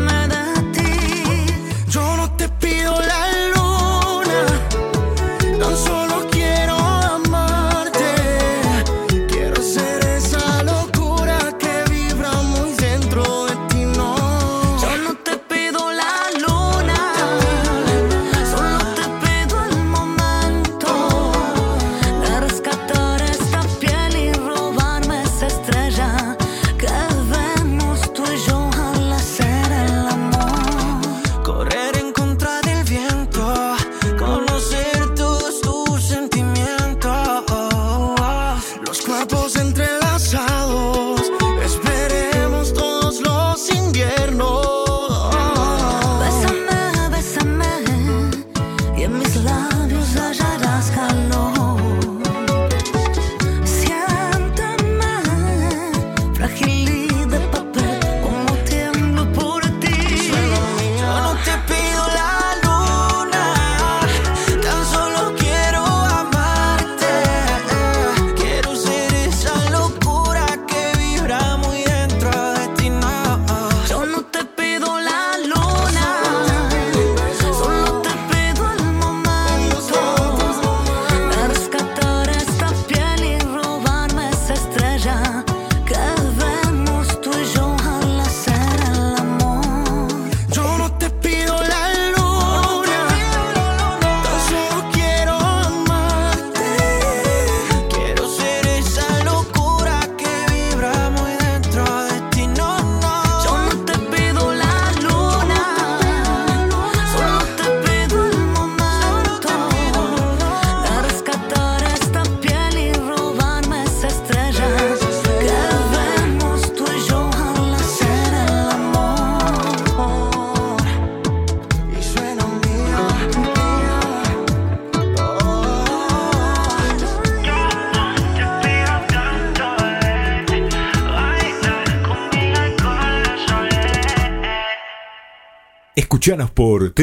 Escuchanos por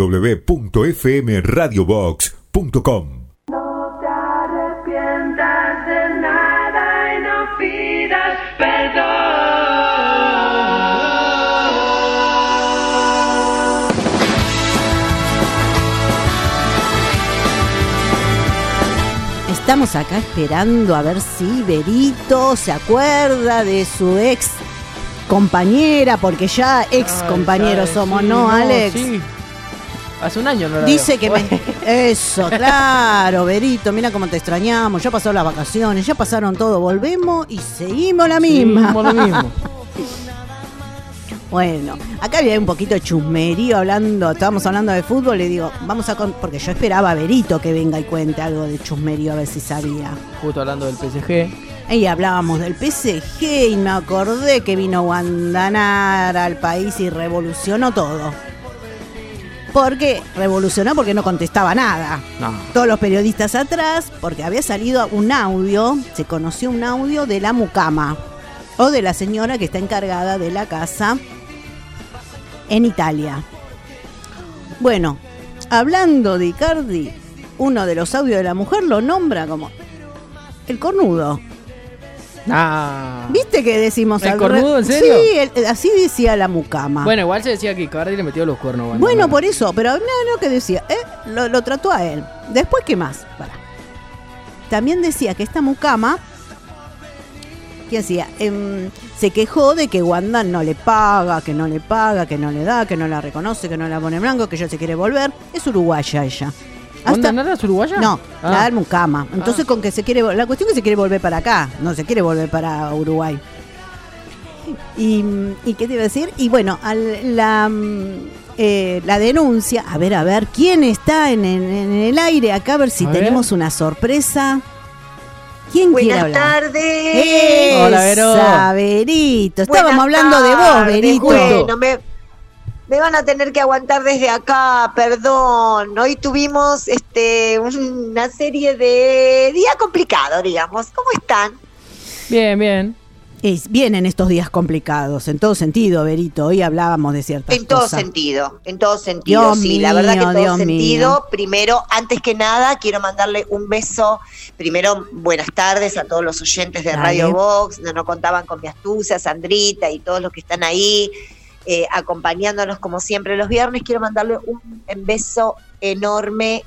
www.fmradiobox.com. No te arrepientas de nada y no pidas perdón. Estamos acá esperando a ver si Berito se acuerda de su ex compañera, porque ya ex compañeros somos, sí, ¿no, Alex? Sí. Hace un año no la Dice veo. que Eso, claro, Berito, mira cómo te extrañamos, ya pasaron las vacaciones, ya pasaron todo, volvemos y seguimos la misma. Seguimos lo mismo. Bueno, acá había un poquito de chusmerío estábamos hablando de fútbol, le digo, porque yo esperaba a Berito que venga y cuente algo de chusmerío, a ver si sabía. Justo hablando del PSG. Y hablábamos del PSG y me acordé que vino Guandanara al país y revolucionó todo. ¿Por qué? Revolucionó porque no contestaba nada. No. Todos los periodistas atrás, porque había salido un audio, se conoció un audio de la mucama, o de la señora que está encargada de la casa en Italia. Bueno, hablando de Icardi, uno de los audios de la mujer lo nombra como el cornudo. Ah. ¿Viste que decimos ¿El cornudo, en serio? Sí, así decía la mucama. Bueno, igual se decía que Icardi le metió los cuernos. Bueno, por eso, pero no que decía, lo trató a él. Después, ¿qué más? También decía que esta mucama, ¿qué hacía? Se quejó de que Wanda no le paga, que no le da, que no la reconoce, que no la pone en blanco, que ella se quiere volver. Es uruguaya ella. ¿Wanda Nara es uruguaya? No, la mucama. Entonces con que se quiere, la cuestión es que se quiere volver para acá, no se quiere volver para Uruguay. ¿Y qué te iba a decir? Y bueno, la denuncia, a ver, ¿quién está en el aire acá? A ver si tenemos una sorpresa. ¿Quién quiere hablar? Buenas tardes. Hola, Vero. Berito. Estábamos hablando de vos, Berito. Bueno, me van a tener que aguantar desde acá, perdón. Hoy tuvimos una serie de día complicado, digamos. ¿Cómo están? Bien, bien. Vienen estos días complicados, en todo sentido, Berito. Hoy hablábamos de ciertas En todo cosas. sentido, Dios sí. mío, La verdad que en todo Dios sentido. mío. Primero, antes que nada, quiero mandarle un beso. Primero, buenas tardes a todos los oyentes de Dale. Radio Box. No contaban con mi astucia, Sandrita y todos los que están ahí acompañándonos como siempre los viernes. Quiero mandarle un beso enorme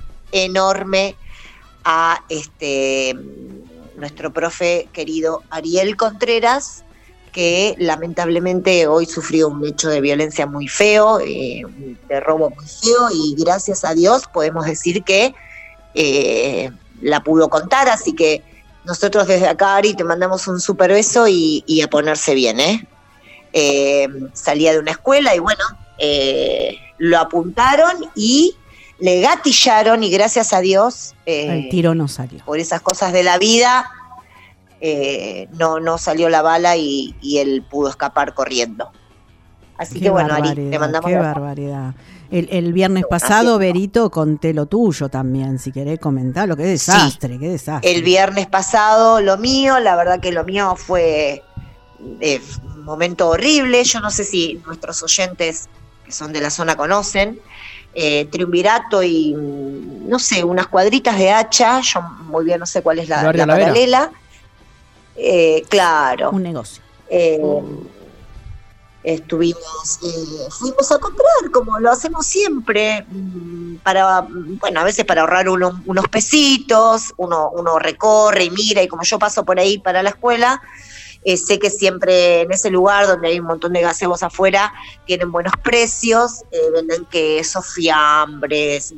a nuestro profe querido Ariel Contreras, que lamentablemente hoy sufrió un hecho de violencia muy feo, de robo muy feo, y gracias a Dios podemos decir que la pudo contar, así que nosotros desde acá, Ari, te mandamos un súper beso y a ponerse bien, salía de una escuela y bueno, lo apuntaron y le gatillaron, y gracias a Dios el tiro no salió. por esas cosas de la vida no salió la bala y él pudo escapar corriendo. Así Qué que bueno, Ari, barbaridad, te mandamos qué barbaridad. El viernes pasado, Berito, conté lo tuyo también, si querés comentar. Qué desastre, Sí. qué desastre. El viernes pasado lo mío, la verdad que lo mío fue un momento horrible. Yo no sé si nuestros oyentes que son de la zona conocen. Triunvirato y no sé, unas cuadritas de hacha, yo muy bien no sé cuál es la paralela. Claro. Un negocio. Fuimos a comprar como lo hacemos siempre, a veces para ahorrar unos pesitos, uno recorre y mira, y como yo paso por ahí para la escuela, sé que siempre en ese lugar donde hay un montón de gazebos afuera tienen buenos precios, venden quesos, fiambres,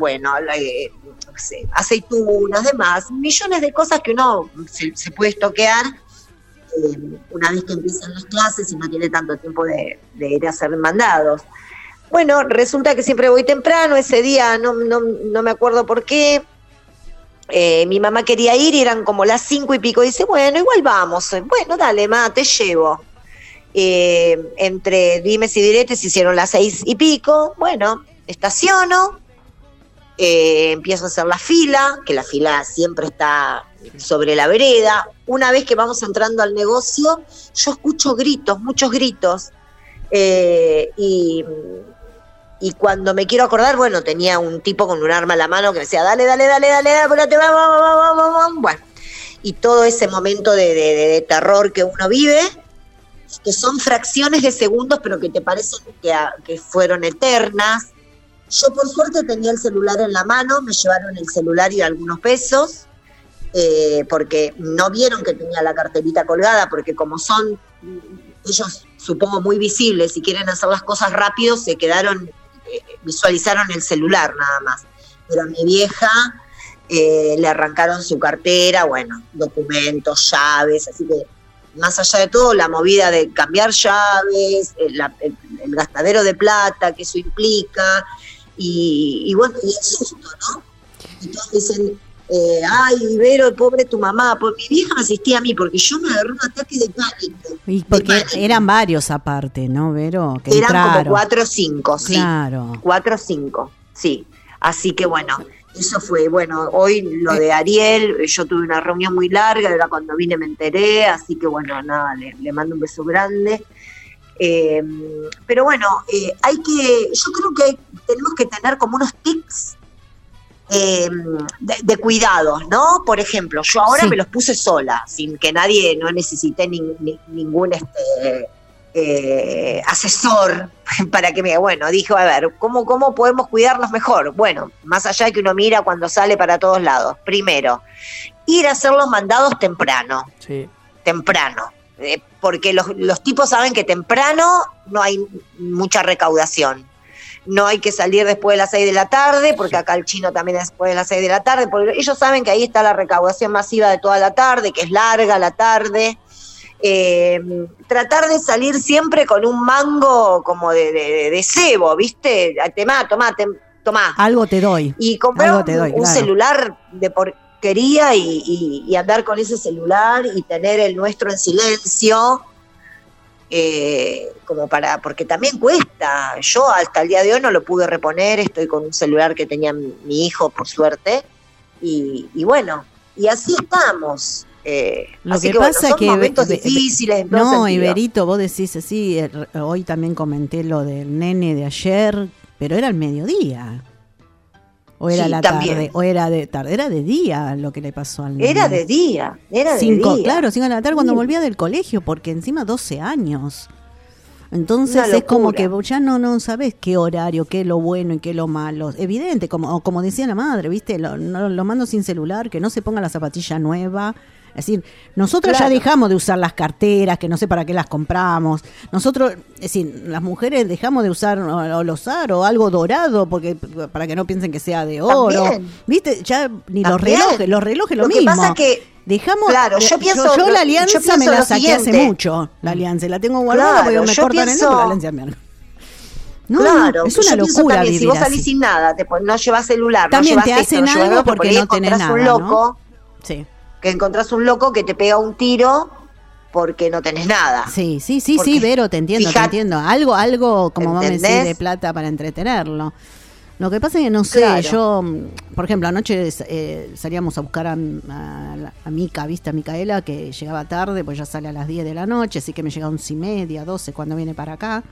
aceitunas, demás, millones de cosas que uno se puede estoquear una vez que empiezan las clases y no tiene tanto tiempo de ir a hacer mandados. Bueno, resulta que siempre voy temprano, ese día no me acuerdo por qué. Mi mamá quería ir y eran como las 5 y pico. Dice, bueno, igual vamos. Bueno, dale, ma, te llevo. Entre dimes y diretes hicieron las 6 y pico. Bueno, estaciono. Empiezo a hacer la fila, que la fila siempre está sobre la vereda. Una vez que vamos entrando al negocio, yo escucho gritos, muchos gritos. Y Y cuando me quiero acordar, bueno, tenía un tipo con un arma en la mano que me decía, dale, apúrate, vamos. Bueno, y todo ese momento de terror que uno vive, que son fracciones de segundos, pero que te parecen que fueron eternas. Yo por suerte tenía el celular en la mano, me llevaron el celular y algunos pesos, porque no vieron que tenía la carterita colgada, porque como son ellos, supongo, muy visibles y quieren hacer las cosas rápido, se quedaron, visualizaron el celular nada más. Pero a mi vieja le arrancaron su cartera, bueno, documentos, llaves, así que más allá de todo, la movida de cambiar llaves, el gastadero de plata que eso implica, y bueno, y el susto, ¿no? Y todos dicen, ay, Vero, pobre tu mamá, pues mi vieja me asistía a mí, porque yo me agarré un ataque de pánico. Y porque eran varios aparte, ¿no, Vero? Que eran entraron. como 4 o 5, sí. Claro. 4 o 5, sí. Así que bueno, eso fue, bueno, hoy lo de Ariel, yo tuve una reunión muy larga, era cuando vine me enteré, así que bueno, nada, le mando un beso grande. Pero bueno, yo creo que tenemos que tener como unos tics de cuidados, ¿no? Por ejemplo, yo ahora me los puse sola, sin que nadie, no necesité ningún asesor para que me, bueno, dije, a ver, ¿cómo podemos cuidarnos mejor? Bueno, más allá de que uno mira cuando sale para todos lados, primero, ir a hacer los mandados temprano, porque los tipos saben que temprano no hay mucha recaudación. No hay que salir después de las 6 de la tarde, porque acá el chino también es después de las 6 de la tarde, porque ellos saben que ahí está la recaudación masiva de toda la tarde, que es larga la tarde. Tratar de salir siempre con un mango como de cebo, ¿viste? Tomá. Algo te doy. Y comprar un claro. celular de porquería y andar con ese celular y tener el nuestro en silencio. Porque también cuesta. Yo hasta el día de hoy no lo pude reponer, estoy con un celular que tenía mi hijo, por suerte, y bueno, y así estamos. Lo así que pasa son que momentos difíciles en todo no, sentido. y Berito, vos decís así, hoy también comenté lo del nene de ayer, pero era al mediodía. O era la tarde, o era de tarde, era de día lo que le pasó al nene. Era de día. Claro, 5 de la tarde cuando volvía del colegio, porque encima 12 años. Entonces es como que ya no sabes qué horario, qué es lo bueno y qué es lo malo. Evidente, como decía la madre, ¿viste? Lo mando sin celular, que no se ponga la zapatilla nueva. Es decir, nosotros ya dejamos de usar las carteras, que no sé para qué las compramos. Nosotros, es decir, las mujeres dejamos de usar o algo dorado, porque para que no piensen que sea de oro. ¿También? ¿Viste? Ya ni los relojes lo mismo. Que pasa es que dejamos, yo pienso, yo la alianza me la saqué hace mucho. La alianza, la tengo guardada porque me cortan el dedo, la alianza me claro, es una locura también, vivir si vos salís así. sin nada, no llevas celular, también no llevas te hacen algo porque no tenés nada, un loco, ¿no? Sí. Que encontrás un loco que te pega un tiro porque no tenés nada. Sí, Vero, te entiendo. Algo como vamos a decir, de plata para entretenerlo. Lo que pasa es que no sé, yo, por ejemplo, anoche salíamos a buscar a Mica, ¿viste? A Micaela, que llegaba tarde, pues ya sale a las 10 de la noche, así que me llega a 11:30, 12 cuando viene para acá.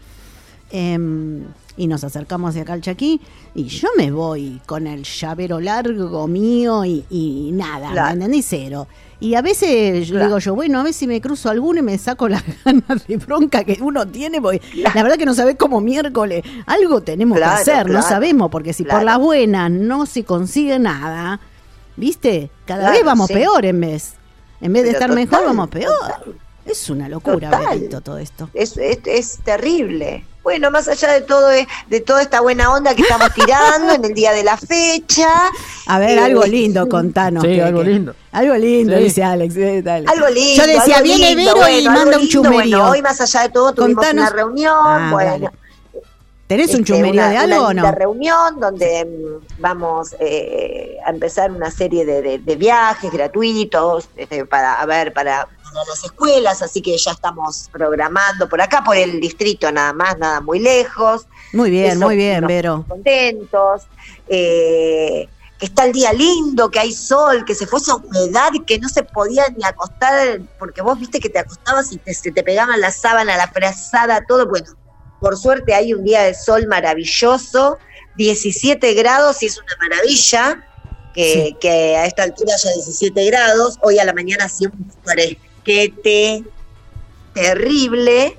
Y nos acercamos hacia Calchaquí y yo me voy con el llavero largo mío y nada, ¿me entendés? Cero. Y a veces digo yo, bueno, a ver si me cruzo alguno y me saco las ganas de bronca que uno tiene, porque la verdad que no sabés cómo miércoles, algo tenemos que hacer, no sabemos, porque si por las buenas no se consigue nada, ¿viste? Cada vez vamos peor en vez de estar mejor, vamos peor. Es una locura, Berito, todo esto. Es terrible. Bueno, más allá de toda esta buena onda que estamos tirando en el día de la fecha. A ver, algo lindo, contanos. Sí, algo lindo. Algo lindo, dice Alex. Algo lindo. Yo decía, viene Vero y manda un chumerío. Bueno, hoy más allá de todo tuvimos una reunión. Bueno. ¿Tenés un chumerío de algo o no? Una reunión donde vamos a empezar una serie de viajes gratuitos para las escuelas, así que ya estamos programando por acá, por el distrito nada muy lejos. Muy bien, Vero. Contentos, que está el día lindo, que hay sol, que se fue esa humedad y que no se podía ni acostar, porque vos viste que te acostabas y se te pegaban la sábana, la frazada, todo, bueno. Por suerte hay un día de sol maravilloso, 17 grados y es una maravilla que a esta altura haya 17 grados. Hoy a la mañana hacía un fresquete terrible.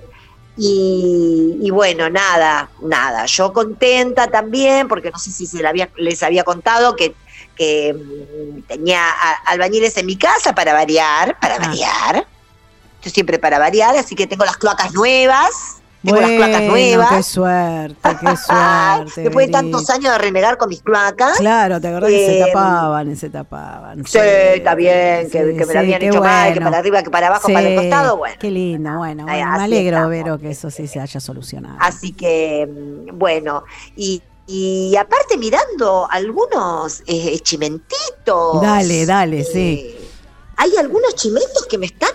Y bueno, nada, yo contenta también, porque no sé si les había contado que tenía albañiles en mi casa para variar, yo siempre para variar, así que tengo las cloacas nuevas, Qué suerte. Después de tantos años de renegar con mis cloacas. Claro, te acordás que se tapaban. Sí, está bien, que me la habían hecho mal, que para arriba, que para abajo, para el costado, bueno. Qué lindo, bueno, me alegro, Vero, que eso sí se haya solucionado. Así que, bueno, y aparte mirando algunos chimentitos. Dale, sí. Hay algunos chimentos que me están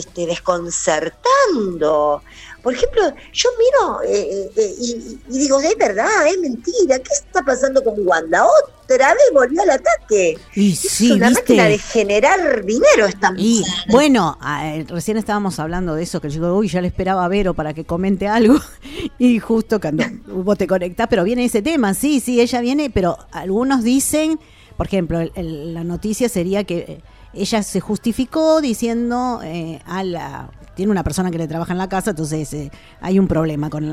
desconcertando. Por ejemplo, yo miro y digo, es verdad, es mentira. ¿Qué está pasando con Wanda? Otra vez volvió al ataque. Y sí, es una ¿viste? máquina de generar dinero esta mujer. Y bueno, recién estábamos hablando de eso, que yo digo, ya le esperaba a Vero para que comente algo. Y justo cuando vos te conectás, pero viene ese tema, sí, ella viene, pero algunos dicen, por ejemplo, la noticia sería que ella se justificó diciendo tiene una persona que le trabaja en la casa, entonces hay un problema con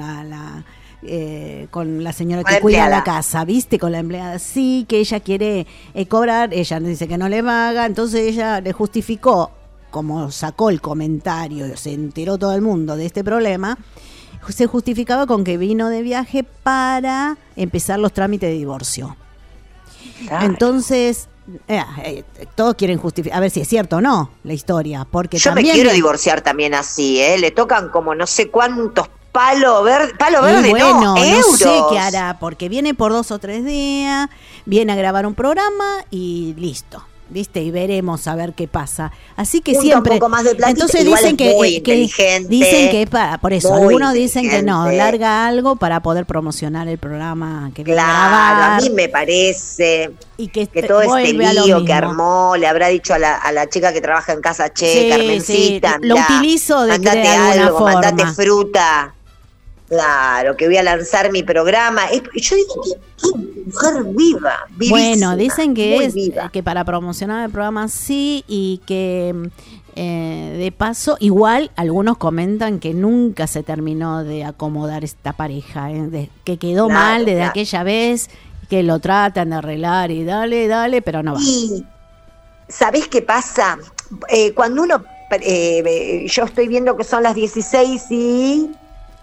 con la señora que cuida la casa, ¿viste? Con la empleada, sí, que ella quiere cobrar, ella dice que no le paga, entonces ella le justificó, como sacó el comentario, se enteró todo el mundo de este problema, se justificaba con que vino de viaje para empezar los trámites de divorcio. Claro. Entonces, todos quieren justificar, a ver si es cierto o no la historia, porque yo también me quiero divorciar también así, le tocan como no sé cuántos palo verde, bueno, no, euros. No sé qué hará, porque viene por 2 o 3 días, viene a grabar un programa y listo, ¿viste? Y veremos a ver qué pasa. Así que siempre. Un poco más de platita, entonces dicen que por eso algunos dicen que no, larga algo para poder promocionar el programa que viene a grabar. A mí me parece y que todo este lío que armó, le habrá dicho a la chica que trabaja en casa, Carmencita, lo utilizo de alguna forma. Mandate fruta. Claro, que voy a lanzar mi programa. Yo digo que mujer viva, vivísima. Bueno, dicen que es viva. Que para promocionar el programa sí, y que de paso, igual algunos comentan que nunca se terminó de acomodar esta pareja, que quedó mal desde aquella vez, que lo tratan de arreglar y dale, pero no va. Y ¿sabés qué pasa? Cuando uno, yo estoy viendo que son las 16:55.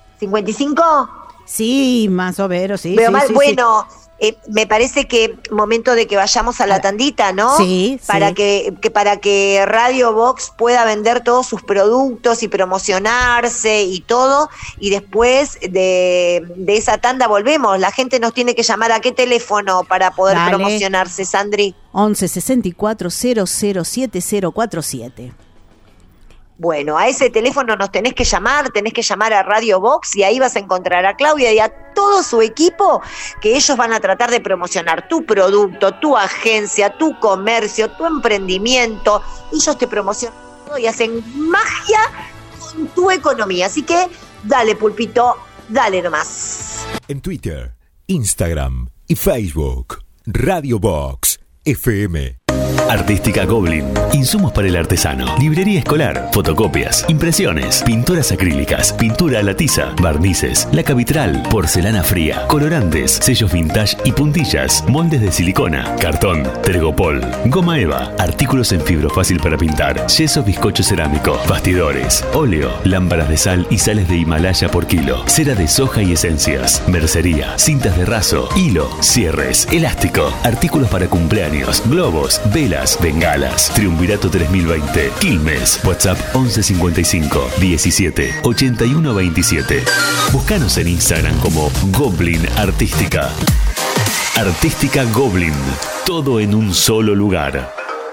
Sí, más o menos, sí. Veo mal. Sí, bueno, me parece que momento de que vayamos a la tandita, ¿no? Sí, para que Radio Box pueda vender todos sus productos y promocionarse y todo, y después de esa tanda volvemos. La gente nos tiene que llamar a qué teléfono para poder promocionarse, Sandri. 11 64 00 7047. Bueno, a ese teléfono nos tenés que llamar a Radio Box y ahí vas a encontrar a Claudia y a todo su equipo, que ellos van a tratar de promocionar tu producto, tu agencia, tu comercio, tu emprendimiento. Ellos te promocionan todo y hacen magia con tu economía. Así que dale, Pulpito, dale nomás. En Twitter, Instagram y Facebook, Radio Box FM. Artística Goblin. Insumos para el artesano. Librería escolar. Fotocopias. Impresiones. Pinturas acrílicas. Pintura a la tiza. Barnices. Laca vitral. Porcelana fría. Colorantes. Sellos vintage y puntillas. Moldes de silicona. Cartón. Tergopol. Goma eva. Artículos en fibro fácil para pintar. Yeso bizcocho cerámico. Bastidores. Óleo. Lámparas de sal y sales de Himalaya por kilo. Cera de soja y esencias. Mercería. Cintas de raso. Hilo. Cierres. Elástico. Artículos para cumpleaños. Globos. Velas, bengalas. Triunvirato 3020. Quilmes. WhatsApp 1155 17 81 27. Búscanos en Instagram como Goblin Artística. Artística Goblin. Todo en un solo lugar.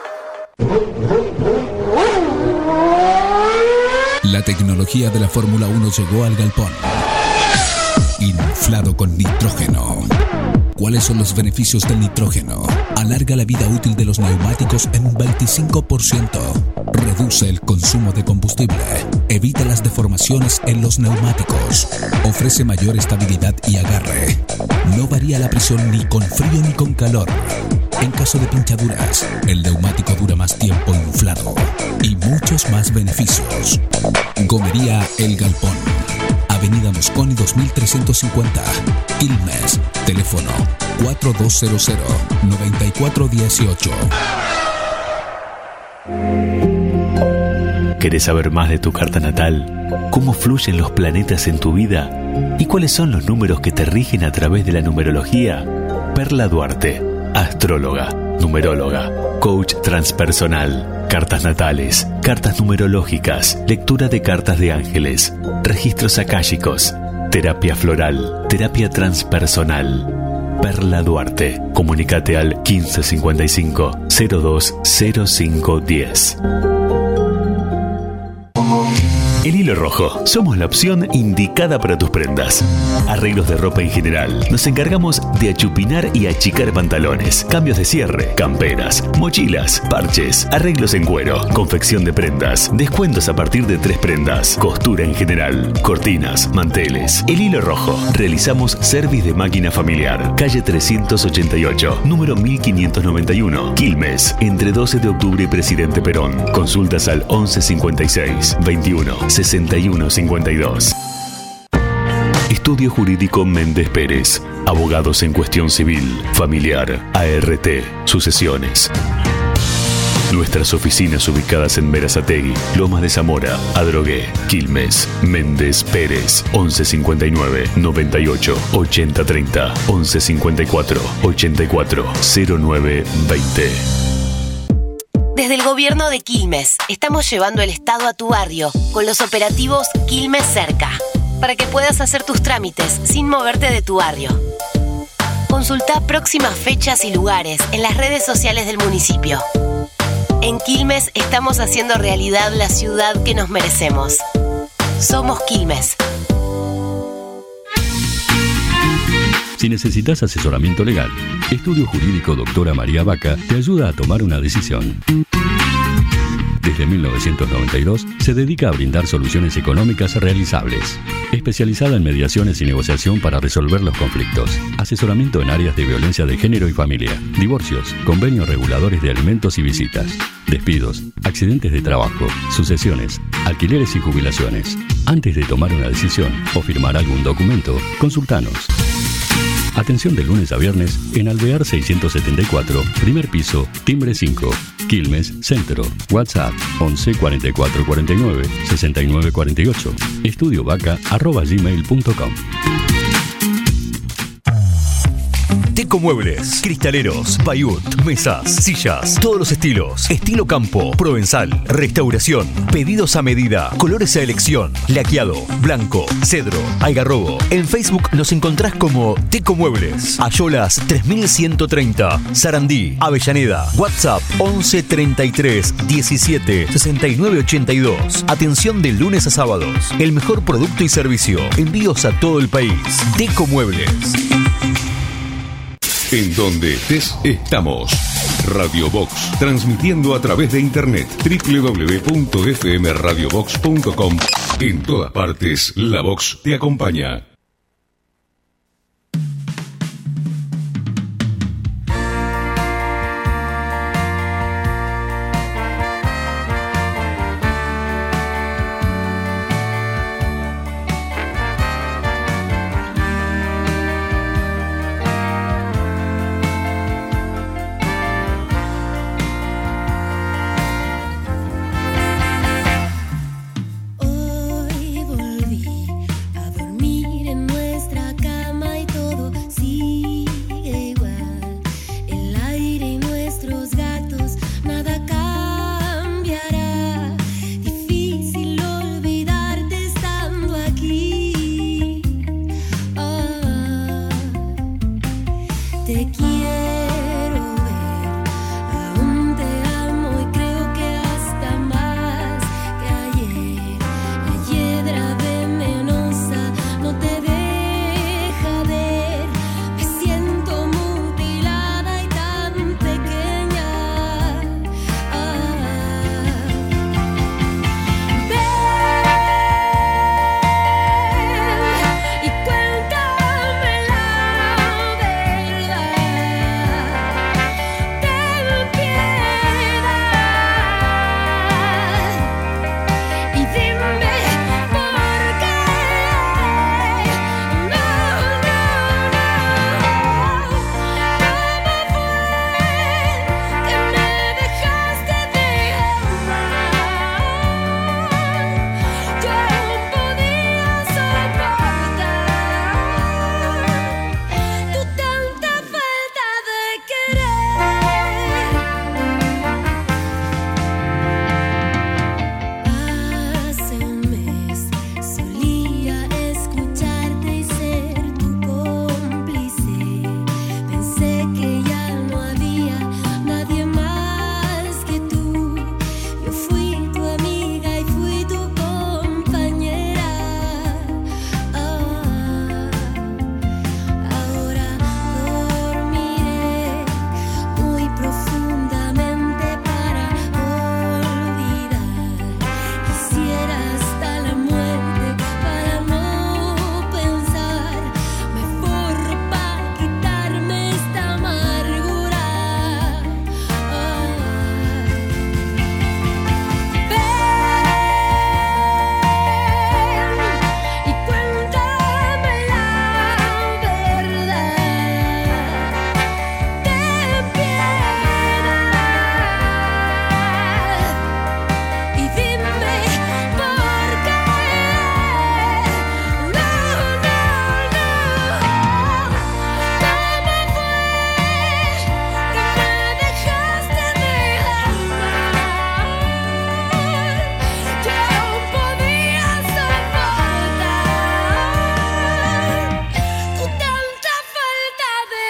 La tecnología de la Fórmula 1 llegó al galpón. Inflado con nitrógeno. ¿Cuáles son los beneficios del nitrógeno? Alarga la vida útil de los neumáticos en un 25%. Reduce el consumo de combustible. Evita las deformaciones en los neumáticos. Ofrece mayor estabilidad y agarre. No varía la presión ni con frío ni con calor. En caso de pinchaduras, el neumático dura más tiempo inflado. Y muchos más beneficios. Gomería El Galpón. Avenida Mosconi 2350, Quilmes. Teléfono 4200-9418. ¿Querés saber más de tu carta natal? ¿Cómo fluyen los planetas en tu vida? ¿Y cuáles son los números que te rigen a través de la numerología? Perla Duarte, astróloga, numeróloga, coach transpersonal, cartas natales, cartas numerológicas, lectura de cartas de ángeles, registros akáshicos, terapia floral, terapia transpersonal. Perla Duarte. Comunícate al 1555 020510. El Hilo Rojo. Somos la opción indicada para tus prendas. Arreglos de ropa en general. Nos encargamos de achupinar y achicar pantalones, cambios de cierre, camperas, mochilas, parches, arreglos en cuero, confección de prendas, descuentos a partir de 3 prendas, costura en general, cortinas, manteles. El Hilo Rojo. Realizamos service de máquina familiar. Calle 388, número 1591, Quilmes, entre 12 de octubre y Presidente Perón. Consultas al 1156 21 6152. Estudio Jurídico Méndez Pérez. Abogados en cuestión civil, familiar, ART, sucesiones. Nuestras oficinas ubicadas en Berazategui, Lomas de Zamora, Adrogué, Quilmes. Méndez Pérez, 1159 98 80 30, 1154 84 09 20. Desde el gobierno de Quilmes, estamos llevando el Estado a tu barrio con los operativos Quilmes Cerca, para que puedas hacer tus trámites sin moverte de tu barrio. Consulta próximas fechas y lugares en las redes sociales del municipio. En Quilmes estamos haciendo realidad la ciudad que nos merecemos. Somos Quilmes. Si necesitas asesoramiento legal, Estudio Jurídico Doctora María Vaca te ayuda a tomar una decisión. Desde 1992 se dedica a brindar soluciones económicas realizables. Especializada en mediaciones y negociación para resolver los conflictos. Asesoramiento en áreas de violencia de género y familia. Divorcios, convenios reguladores de alimentos y visitas. Despidos, accidentes de trabajo, sucesiones, alquileres y jubilaciones. Antes de tomar una decisión o firmar algún documento, consultanos. Atención de lunes a viernes en Alvear 674, primer piso, timbre 5, Quilmes, Centro. WhatsApp 11 44 49 69 48. estudiovaca@gmail.com. Teco Muebles, cristaleros, payut, mesas, sillas, todos los estilos, estilo campo, provenzal, restauración, pedidos a medida, colores a elección, laqueado, blanco, cedro, algarrobo. En Facebook nos encontrás como Teco Muebles, Ayolas 3130, Sarandí, Avellaneda. WhatsApp 11 33 17 69 82. Atención de lunes a sábados. El mejor producto y servicio. Envíos a todo el país. Teco Muebles. En donde estés, estamos. Radio Box, transmitiendo a través de internet. www.fmradiobox.com. En todas partes, la Box te acompaña. Hoy volví a dormir fui tu amiga y fui tu compañera. Ahora dormiré muy profundamente para olvidar. Quisiera hasta la muerte para no pensar. Me forro para quitarme esta amargura. Y cuéntame la verdad. Ten piedad y dime por qué. No, no, no. ¿Cómo fue que me dejaste de amar? Yo podía soportar tu tanta falta de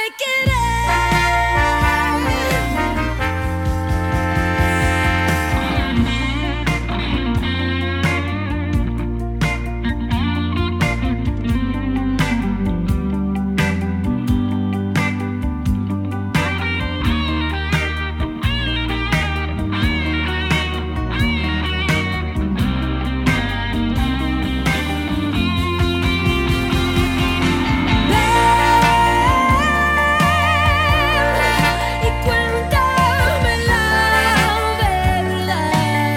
y cuéntame la verdad.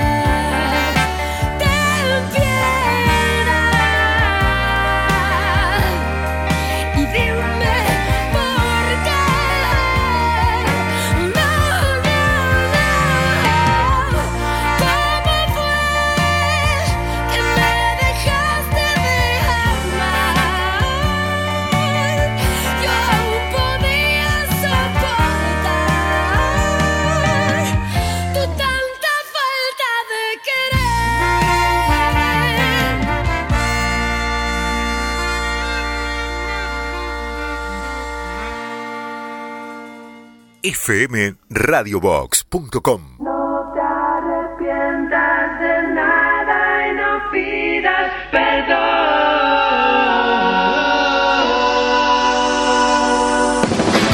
Ten piedad y dime por qué. No, no, no. ¿Cómo fue que me dejaste de amar? Yo podía soportar tu tanta falta de fmradiobox.com. No te arrepientas de nada y no pidas perdón.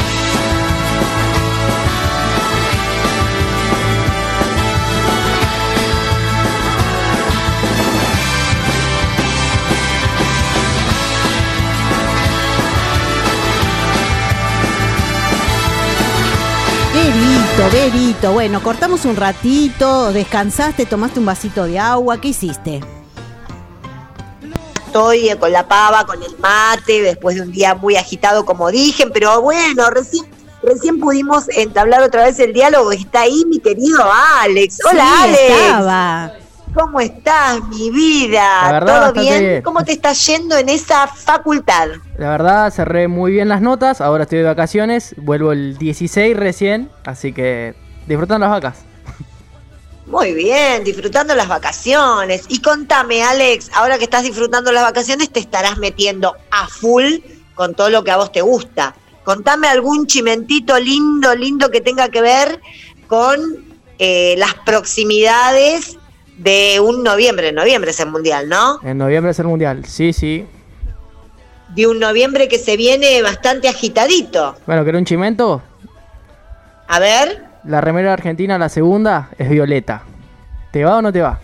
Verito, bueno, cortamos un ratito, descansaste, tomaste un vasito de agua, ¿qué hiciste? Estoy con la pava, con el mate, después de un día muy agitado, como dije, pero bueno, recién pudimos entablar otra vez el diálogo. Está ahí mi querido Alex. Hola, Sí, Alex. estaba. ¿Cómo estás, mi vida? La verdad, ¿Todo bastante bien? bien. ¿Cómo te está yendo en esa facultad? La verdad, cerré muy bien las notas. Ahora estoy de vacaciones. Vuelvo el 16 recién. Así que disfrutando las vacas. Muy bien, disfrutando las vacaciones. Y contame, Alex, ahora que estás disfrutando las vacaciones, te estarás metiendo a full con todo lo que a vos te gusta. Contame algún chimentito lindo que tenga que ver con las proximidades de un noviembre. En noviembre es el mundial, ¿no? En noviembre es el mundial. Sí, sí. De un noviembre que se viene bastante agitadito. Bueno, ¿querés un chimento? A ver. La remera argentina, la segunda, es violeta. ¿Te va o no te va?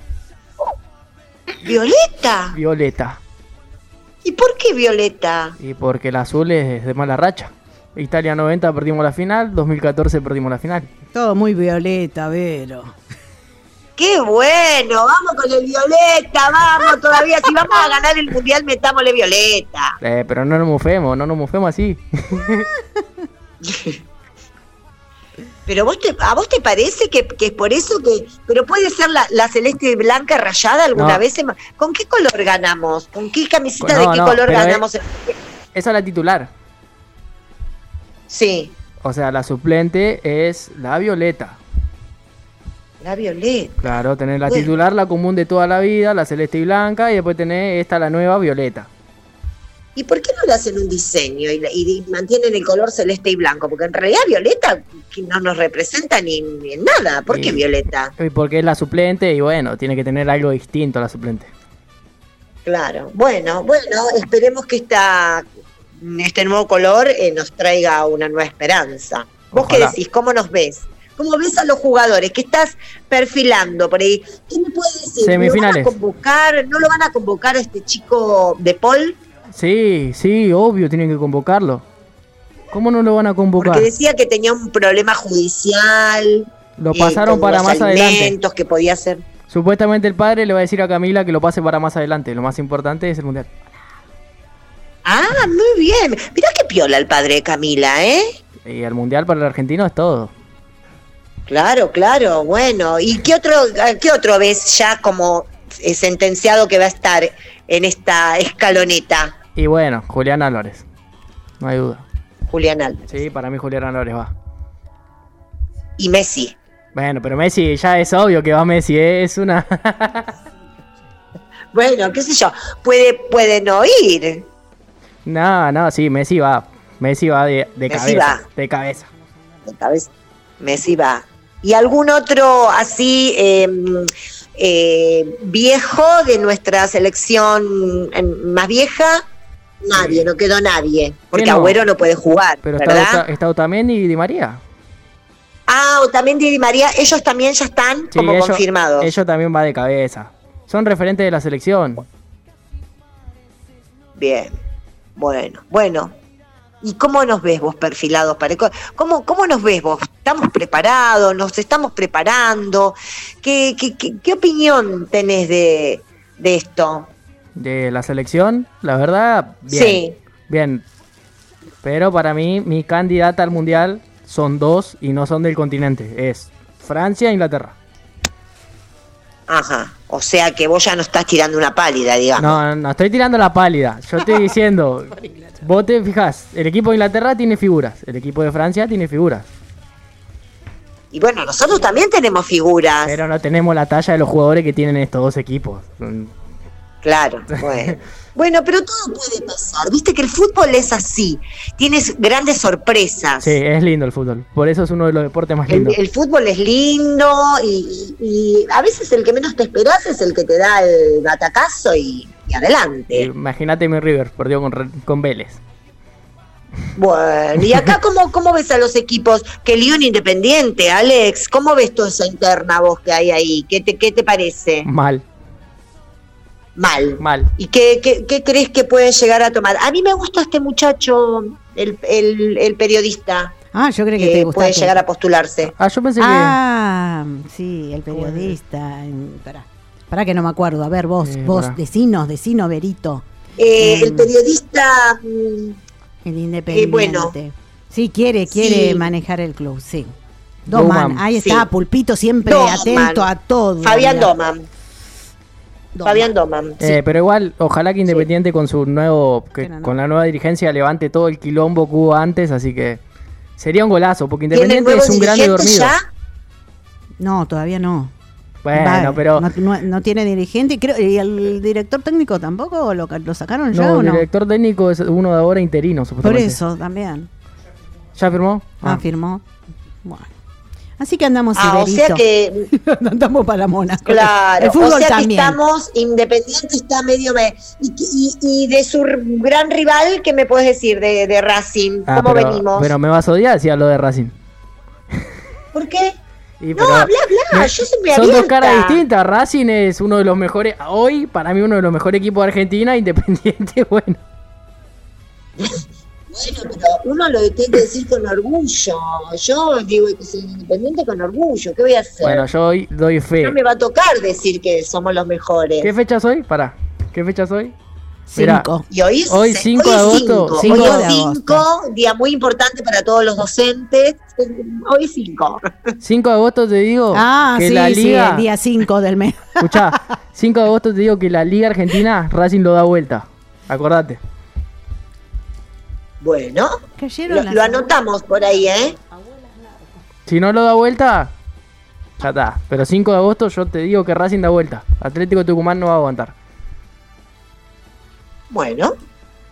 ¿Violeta? Violeta. ¿Y por qué violeta? Y porque el azul es de mala racha. Italia 90 perdimos la final, 2014 perdimos la final. Todo muy violeta, Vero. ¡Qué bueno! Vamos con el violeta, vamos todavía. Si vamos a ganar el mundial, metámosle violeta. Pero no nos mufemos así. Pero ¿a vos te parece que es por eso que... Pero puede ser la celeste blanca rayada alguna No. vez? ¿Con qué color ganamos? ¿Con qué camiseta No, de qué no, color pero ganamos? Esa es la titular. Sí. O sea, la suplente es la violeta. La violeta. Claro, tenés la Bueno. titular, la común de toda la vida, la celeste y blanca, y después tenés esta, la nueva, violeta. ¿Y por qué no le hacen un diseño y mantienen el color celeste y blanco? Porque en realidad violeta no nos representa ni en nada. ¿Por qué violeta? Porque es la suplente y bueno, tiene que tener algo distinto a la suplente. Claro, bueno, esperemos que este nuevo color nos traiga una nueva esperanza. ¿Vos Ojalá. qué decís? ¿Cómo nos ves? ¿Cómo ves a los jugadores que estás perfilando por ahí? ¿Qué me puedes decir? Semifinales. ¿No lo van a convocar a este chico de Paul? Sí, obvio, tienen que convocarlo. ¿Cómo no lo van a convocar? Porque decía que tenía un problema judicial. Lo pasaron con para los más adelante. alimentos que podía hacer. Supuestamente el padre le va a decir a Camila que lo pase para más adelante. Lo más importante es el mundial. Ah, muy bien. Mirá qué piola el padre de Camila, ¿eh? Y el mundial para el argentino es todo. Claro, bueno. ¿Y qué otro ves ya como sentenciado que va a estar en esta escaloneta? Y bueno, Julián Álvarez. No hay duda. Julián Álvarez. Sí, para mí Julián Álvarez va. Y Messi. Bueno, pero Messi ya es obvio que va Messi, ¿eh? Es una... Bueno, qué sé yo. Puede no ir. No, sí, Messi va. Messi va de Messi cabeza. va. De cabeza. De cabeza. Messi va. ¿Y algún otro así viejo de nuestra selección más vieja? Nadie, no quedó nadie. Porque no? Agüero no puede jugar, Pero ¿verdad? está Otamendi y Di María. Ah, Otamendi y Di María, ellos también ya están Sí, como ellos, confirmados. Ellos también va de cabeza. Son referentes de la selección. Bien, bueno. ¿Y cómo nos ves vos perfilados? ¿Cómo nos ves vos? ¿Estamos preparados? ¿Nos estamos preparando? ¿Qué opinión tenés de esto? De la selección, la verdad, bien. Sí. Bien. Pero para mí, mi candidata al mundial son dos y no son del continente. Es Francia e Inglaterra. Ajá. O sea que vos ya no estás tirando una pálida, digamos. No estoy tirando la pálida. Yo estoy diciendo, vos te fijás, el equipo de Inglaterra tiene figuras, el equipo de Francia tiene figuras. Y bueno, nosotros también tenemos figuras. Pero no tenemos la talla de los jugadores que tienen estos dos equipos. Claro, bueno. Bueno, pero todo puede pasar. Viste que el fútbol es así. Tienes grandes sorpresas. Sí, es lindo el fútbol. Por eso es uno de los deportes más lindos. El fútbol es lindo y a veces el que menos te esperás es el que te da el batacazo y adelante. Imagínate mi River, perdió con Vélez. Bueno, y acá ¿cómo ves a los equipos? Que Lyon Independiente, Alex, ¿cómo ves toda esa interna vos que hay ahí? ¿Qué te parece? Mal. ¿Y qué crees que puede llegar a tomar? A mí me gusta este muchacho, el periodista. Ah, yo creo que te gusta. Puede llegar a postularse. Yo pensé sí, el periodista. Pará que no me acuerdo. A ver, vos, pará. decinos, Berito. El periodista... el Independiente. Bueno. Sí, quiere manejar el club, sí. Doman. Ahí está, Pulpito siempre atento a todo. Fabián Doman. Fabián Doman. Pero igual, ojalá que Independiente con su con la nueva dirigencia levante todo el quilombo que hubo antes, así que sería un golazo, porque Independiente es un grande dormido. ¿Ya? No, todavía no. Bueno, pero... No tiene dirigente, creo, y el director técnico tampoco lo sacaron ya, No, ¿o no? el director técnico es uno de ahora interino, Por supuestamente. eso también. ¿Ya firmó? Firmó. Bueno. Así que andamos o sea que andamos para la mona. Claro, el fútbol o sea también. que estamos, Independiente está medio... Y de su gran rival, ¿qué me puedes decir de Racing? ¿Cómo venimos? Pero me vas a odiar si hablo de Racing. ¿Por qué? No, habla, yo soy muy son abierta. dos caras distintas. Racing es uno de los mejores, hoy, para mí, uno de los mejores equipos de Argentina. Independiente, bueno. Bueno, pero uno lo tiene que decir con orgullo. Yo digo que soy Independiente con orgullo. ¿Qué voy a hacer? Bueno, yo hoy doy fe. No me va a tocar decir que somos los mejores. ¿Qué fecha soy? ¿Qué fecha soy? 5. Y hoy 5 de agosto. 5, día muy importante para todos los docentes. Hoy 5. 5 de agosto te digo que la Liga... el día 5 del mes. Escuchá, 5 de agosto te digo que la Liga Argentina, Racing lo da vuelta. Acordate. Bueno, lo anotamos por ahí, ¿eh? Si no lo da vuelta, ya está. Pero 5 de agosto yo te digo que Racing da vuelta. Atlético Tucumán no va a aguantar. Bueno,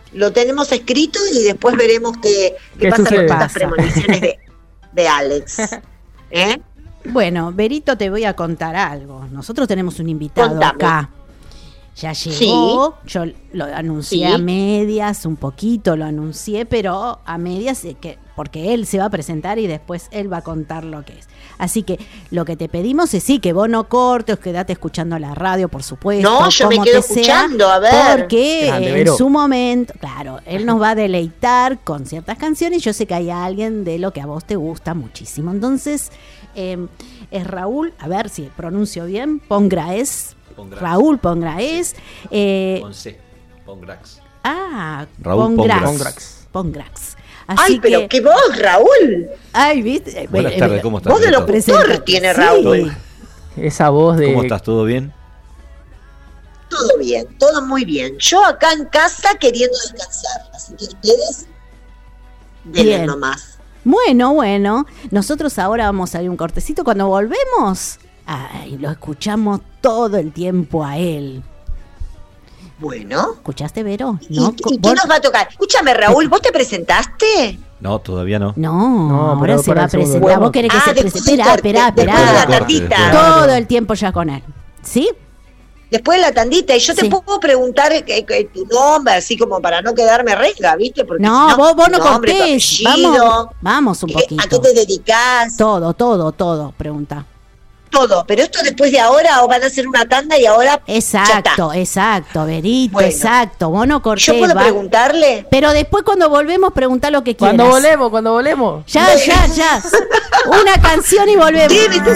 Lo tenemos escrito y después veremos qué pasa con estas premoniciones de Alex. Bueno, Berito, te voy a contar algo. Nosotros tenemos un invitado acá. Ya llegó, yo lo anuncié a medias, un poquito lo anuncié, pero a medias, porque él se va a presentar y después él va a contar lo que es. Así que lo que te pedimos es que vos no cortes, quedate escuchando la radio, por supuesto. No, yo me quedo escuchando, a ver. Porque en su momento, claro, él nos va a deleitar con ciertas canciones. Yo sé que hay alguien de lo que a vos te gusta muchísimo. Entonces, es Raúl, a ver si pronuncio bien, Pongraes. Raúl Pongraes. Pongrax. Raúl Pongrax. Ay, pero qué voz, Raúl. Ay, ¿viste? Buenas tardes, ¿cómo estás? Voz de locutor tiene Raúl. Esa voz de... ¿Cómo estás? ¿Todo bien? Todo bien, todo muy bien. Yo acá en casa queriendo descansar, así que ustedes denle nomás. Bueno, nosotros ahora vamos a ir un cortecito. Cuando volvemos, lo escuchamos todo el tiempo a él. Bueno. ¿Escuchaste, Vero? ¿Y qué nos va a tocar? Escúchame, Raúl, ¿vos te presentaste? No, todavía no. No, ahora se va a presentar. ¿Vos querés que se presente? Esperá. Todo el tiempo ya con él. ¿Sí? Después de la tandita, y yo te puedo preguntar tu nombre, así como para no quedarme renga, ¿viste? Porque no, si vos no nombre, cortés. Vamos un poquito. ¿A qué te dedicás? Todo, pregunta. Todo, pero esto después de ahora, o van a hacer una tanda y ahora. Exacto, Verito, bueno, exacto. Vos no cortés. ¿Yo puedo preguntarle? Pero después cuando volvemos, preguntá lo que quieras. Cuando volvemos. Ya. Una canción y volvemos.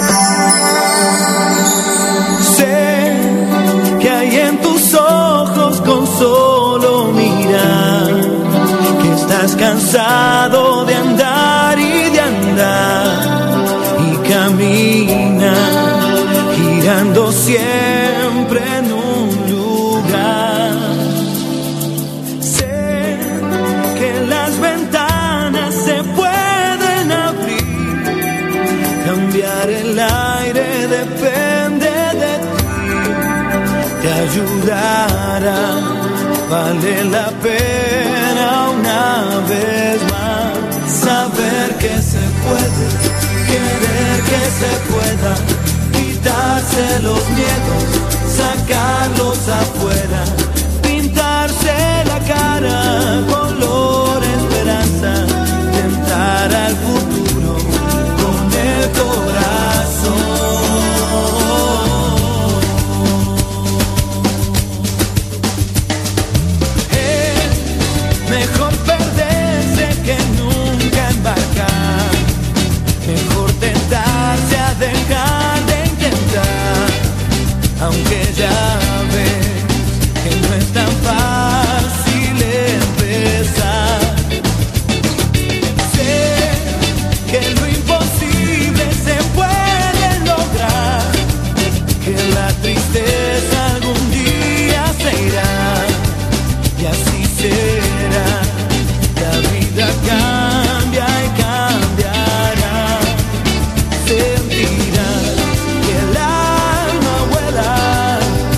Sé que hay en tus ojos con solo mirar que estás cansado de andar y de andar y camina girando siempre en un lugar. Sé que las ventanas se pueden abrir, cambiar el aire depende de ti, te ayudará, vale la pena una vez más saber que se puede, querer que se pueda, quitarse los miedos, sacarlos afuera, pintarse la cara, color esperanza, tentar al futuro con el corazón. Mejor perderse que nunca embarcar, mejor tentarse a dejar de intentar, aunque ya ves que no es tan fácil empezar. Sé que lo imposible se puede lograr, que la tristeza algún día se irá, y así será. La vida cambia y cambiará. Sentirás que el alma vuela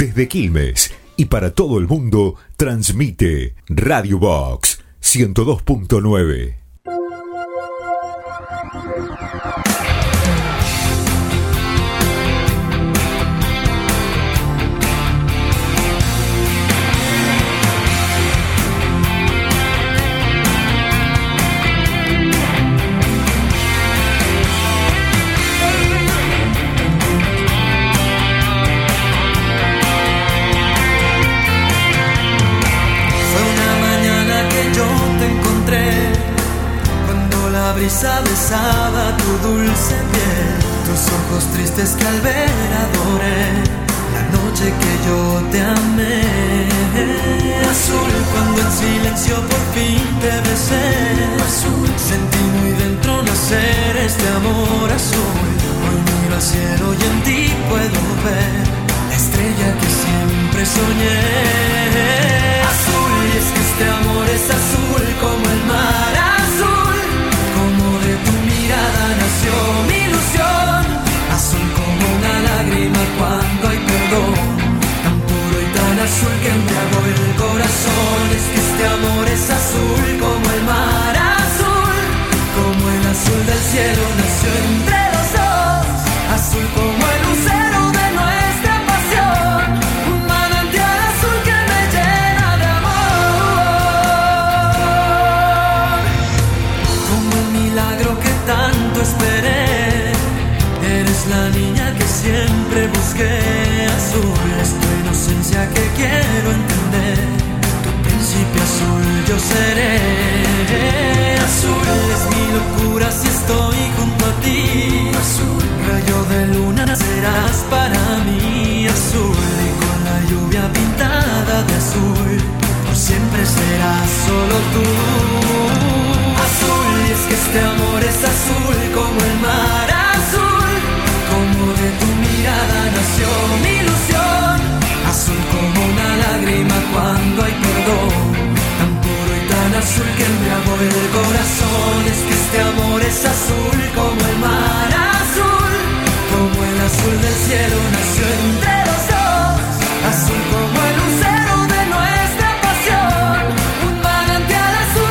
Desde Quilmes y para todo el mundo, transmite Radio Box 102.9. La brisa besaba tu dulce piel, tus ojos tristes que al ver adoré, la noche que yo te amé. Azul, cuando en silencio por fin te besé. Azul, sentí muy dentro nacer este amor azul. Hoy miro al cielo y en ti puedo ver la estrella que siempre soñé. Azul, y es que este amor es azul como el mar azul. De tu mirada nació mi ilusión, azul como una lágrima cuando hay perdón, tan puro y tan azul que embriagó el corazón. Es que este amor es azul como el mar azul, como el azul del cielo nació entre los dos, azul como el lucero de nuestra pasión, un manantial azul que me llena de amor, como el milagro que tanto esperé. Eres la niña que siempre busqué. Azul es tu inocencia que quiero entender. Tu príncipe azul yo seré. Azul es mi locura si estoy junto a ti. Azul, rayo de luna serás para mí. Azul y con la lluvia pintada de azul, por siempre serás solo tú. Azul, y es que este amor es azul como el mar azul, como de tu mirada nació mi ilusión, azul como una lágrima cuando hay perdón, tan puro y tan azul que embriagó el corazón. Es que este amor es azul como el mar azul, como el azul del cielo nació entre los dos, azul como el lucero de nuestra pasión, un manantial azul.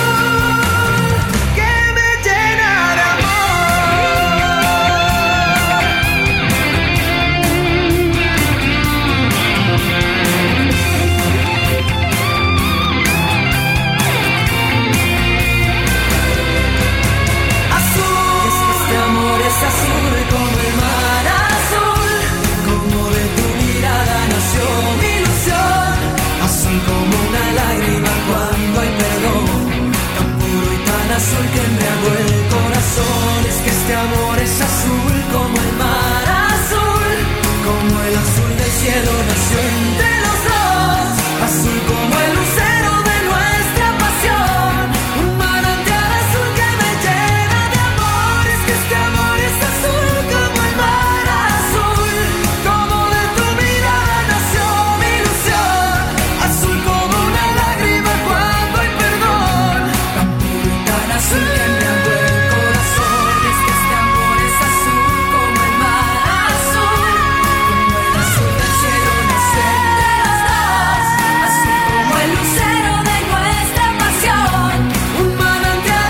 Azul como el mar azul, como de tu mirada nació mi ilusión, azul como una lágrima cuando hay perdón, tan puro y tan azul que embriagó el corazón. Es que este amor es azul como el mar azul, como el azul del cielo nació entre los dos, azul como el lucero de nuestra pasión, un manantial azul que me llena de amor. Es que este amor es azul como el mar azul, como de tu mirada nació mi ilusión, azul como una lágrima cuando hay perdón, tan puro y tan azul que embriagó el corazón. Es que este amor es azul como el mar azul, como el azul del cielo nació entre los dos, azul como el lucero de nuestra pasión, un manantial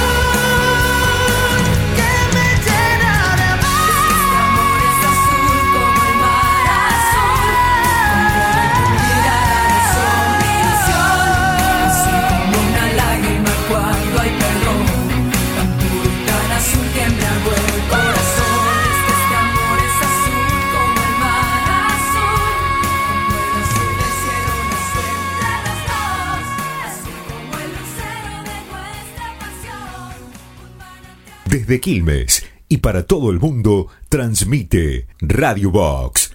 azul que me llena de amor. Es que este amor es azul como el mar azul, como de tu mirada nació mi ilusión, azul como una lágrima cuando hay perdón, tan puro y tan azul que embriagó el corazón. Es que este amor es azul como el mar azul, como el azul del cielo nació entre los dos, azul como el lucero de nuestra pasión. Desde Quilmes y para todo el mundo, transmite Radio Box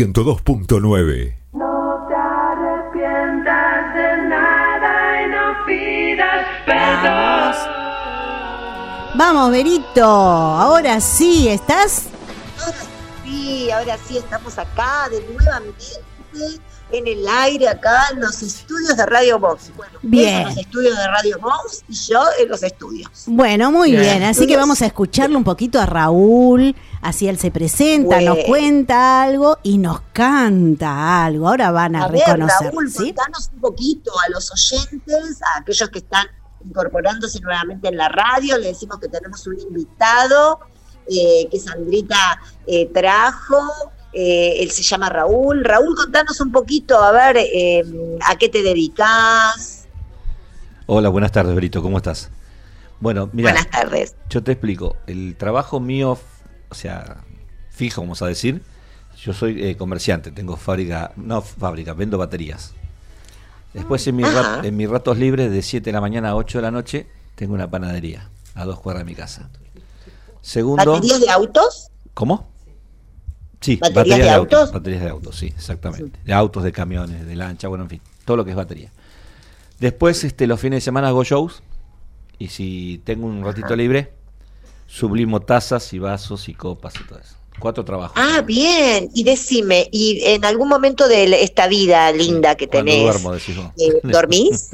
102.9. No te arrepientas de nada y no pidas perdón. Vamos, Berito. Ahora sí, ¿estás? ahora sí estamos acá de nuevamente en el aire, acá en los estudios de Radio Box. Bueno, bien. En los estudios de Radio Box y yo en los estudios. Bueno, muy bien. Así que vamos a escucharle un poquito a Raúl, así él se presenta, nos cuenta algo y nos canta algo. Ahora van a reconocer. Raúl, ¿sí? contanos un poquito a los oyentes, a aquellos que están incorporándose nuevamente en la radio. Le decimos que tenemos un invitado que Sandrita trajo. Él se llama Raúl. Raúl, contanos un poquito, a ver, ¿a qué te dedicas? Hola, buenas tardes, Brito, ¿cómo estás? Bueno, mira, buenas tardes. Yo te explico. El trabajo mío, o sea, fijo, vamos a decir, yo soy comerciante, tengo vendo baterías. Después en mis ratos libres, de 7 de la mañana a 8 de la noche, tengo una panadería a 2 cuadras de mi casa. Segundo, ¿baterías de autos? ¿Cómo? Sí, ¿Baterías de autos? Baterías de autos, sí, exactamente. De autos, de camiones, de lancha, bueno, en fin, todo lo que es batería. Después, los fines de semana hago shows, y si tengo un ratito libre, sublimo tazas y vasos y copas y todo eso. 4 trabajos. Ah, bien. Y decime, ¿y en algún momento de esta vida linda que tenés, duermo, decís vos. ¿Dormís?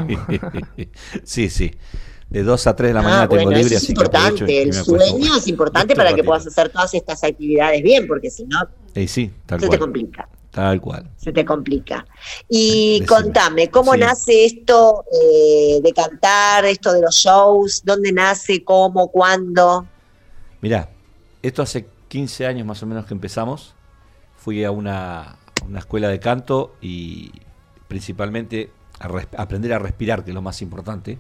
Sí. De 2 a 3 de la mañana tengo libre, es así importante. que El sueño es importante para que puedas hacer todas estas actividades bien, porque si no, sí, tal se cual. te complica. Tal cual. Se te complica. Y contame, ¿cómo nace esto de cantar, esto de los shows? ¿Dónde nace? ¿Cómo? ¿Cuándo? Mirá, esto hace 15 años más o menos que empezamos. Fui a una escuela de canto y principalmente a aprender a respirar, que es lo más importante.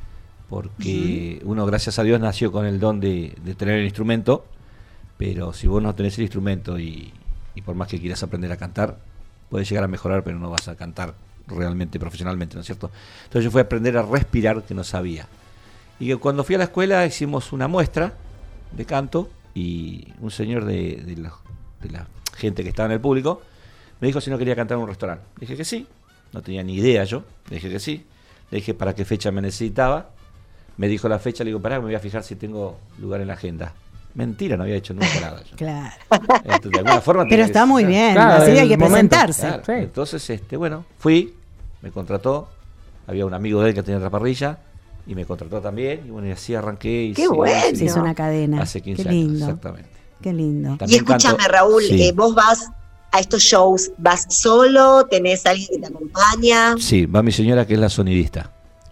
Porque uno, gracias a Dios, nació con el don de tener el instrumento, pero si vos no tenés el instrumento y por más que quieras aprender a cantar, puedes llegar a mejorar, pero no vas a cantar realmente, profesionalmente, ¿no es cierto? Entonces yo fui a aprender a respirar, que no sabía. Y que cuando fui a la escuela hicimos una muestra de canto y un señor de la gente que estaba en el público me dijo si no quería cantar en un restaurante. Le dije que sí, no tenía ni idea yo, le dije que sí, le dije para qué fecha me necesitaba. Me dijo la fecha, le digo, pará, me voy a fijar si tengo lugar en la agenda. Mentira, no había hecho nunca nada. Claro. Entonces, de alguna forma pero está muy bien, claro, así hay que presentarse. Claro. Sí. Entonces, bueno, fui, me contrató, había un amigo de él que tenía otra parrilla, y me contrató también, y bueno, y así arranqué. Y ¡qué bueno! Se hizo una cadena. Hace 15 Qué lindo. años, exactamente. Qué lindo. También y escúchame, canto, Raúl, sí. Vos vas a estos shows, ¿vas solo? ¿Tenés alguien que te acompaña? Sí, va mi señora, que es la sonidista.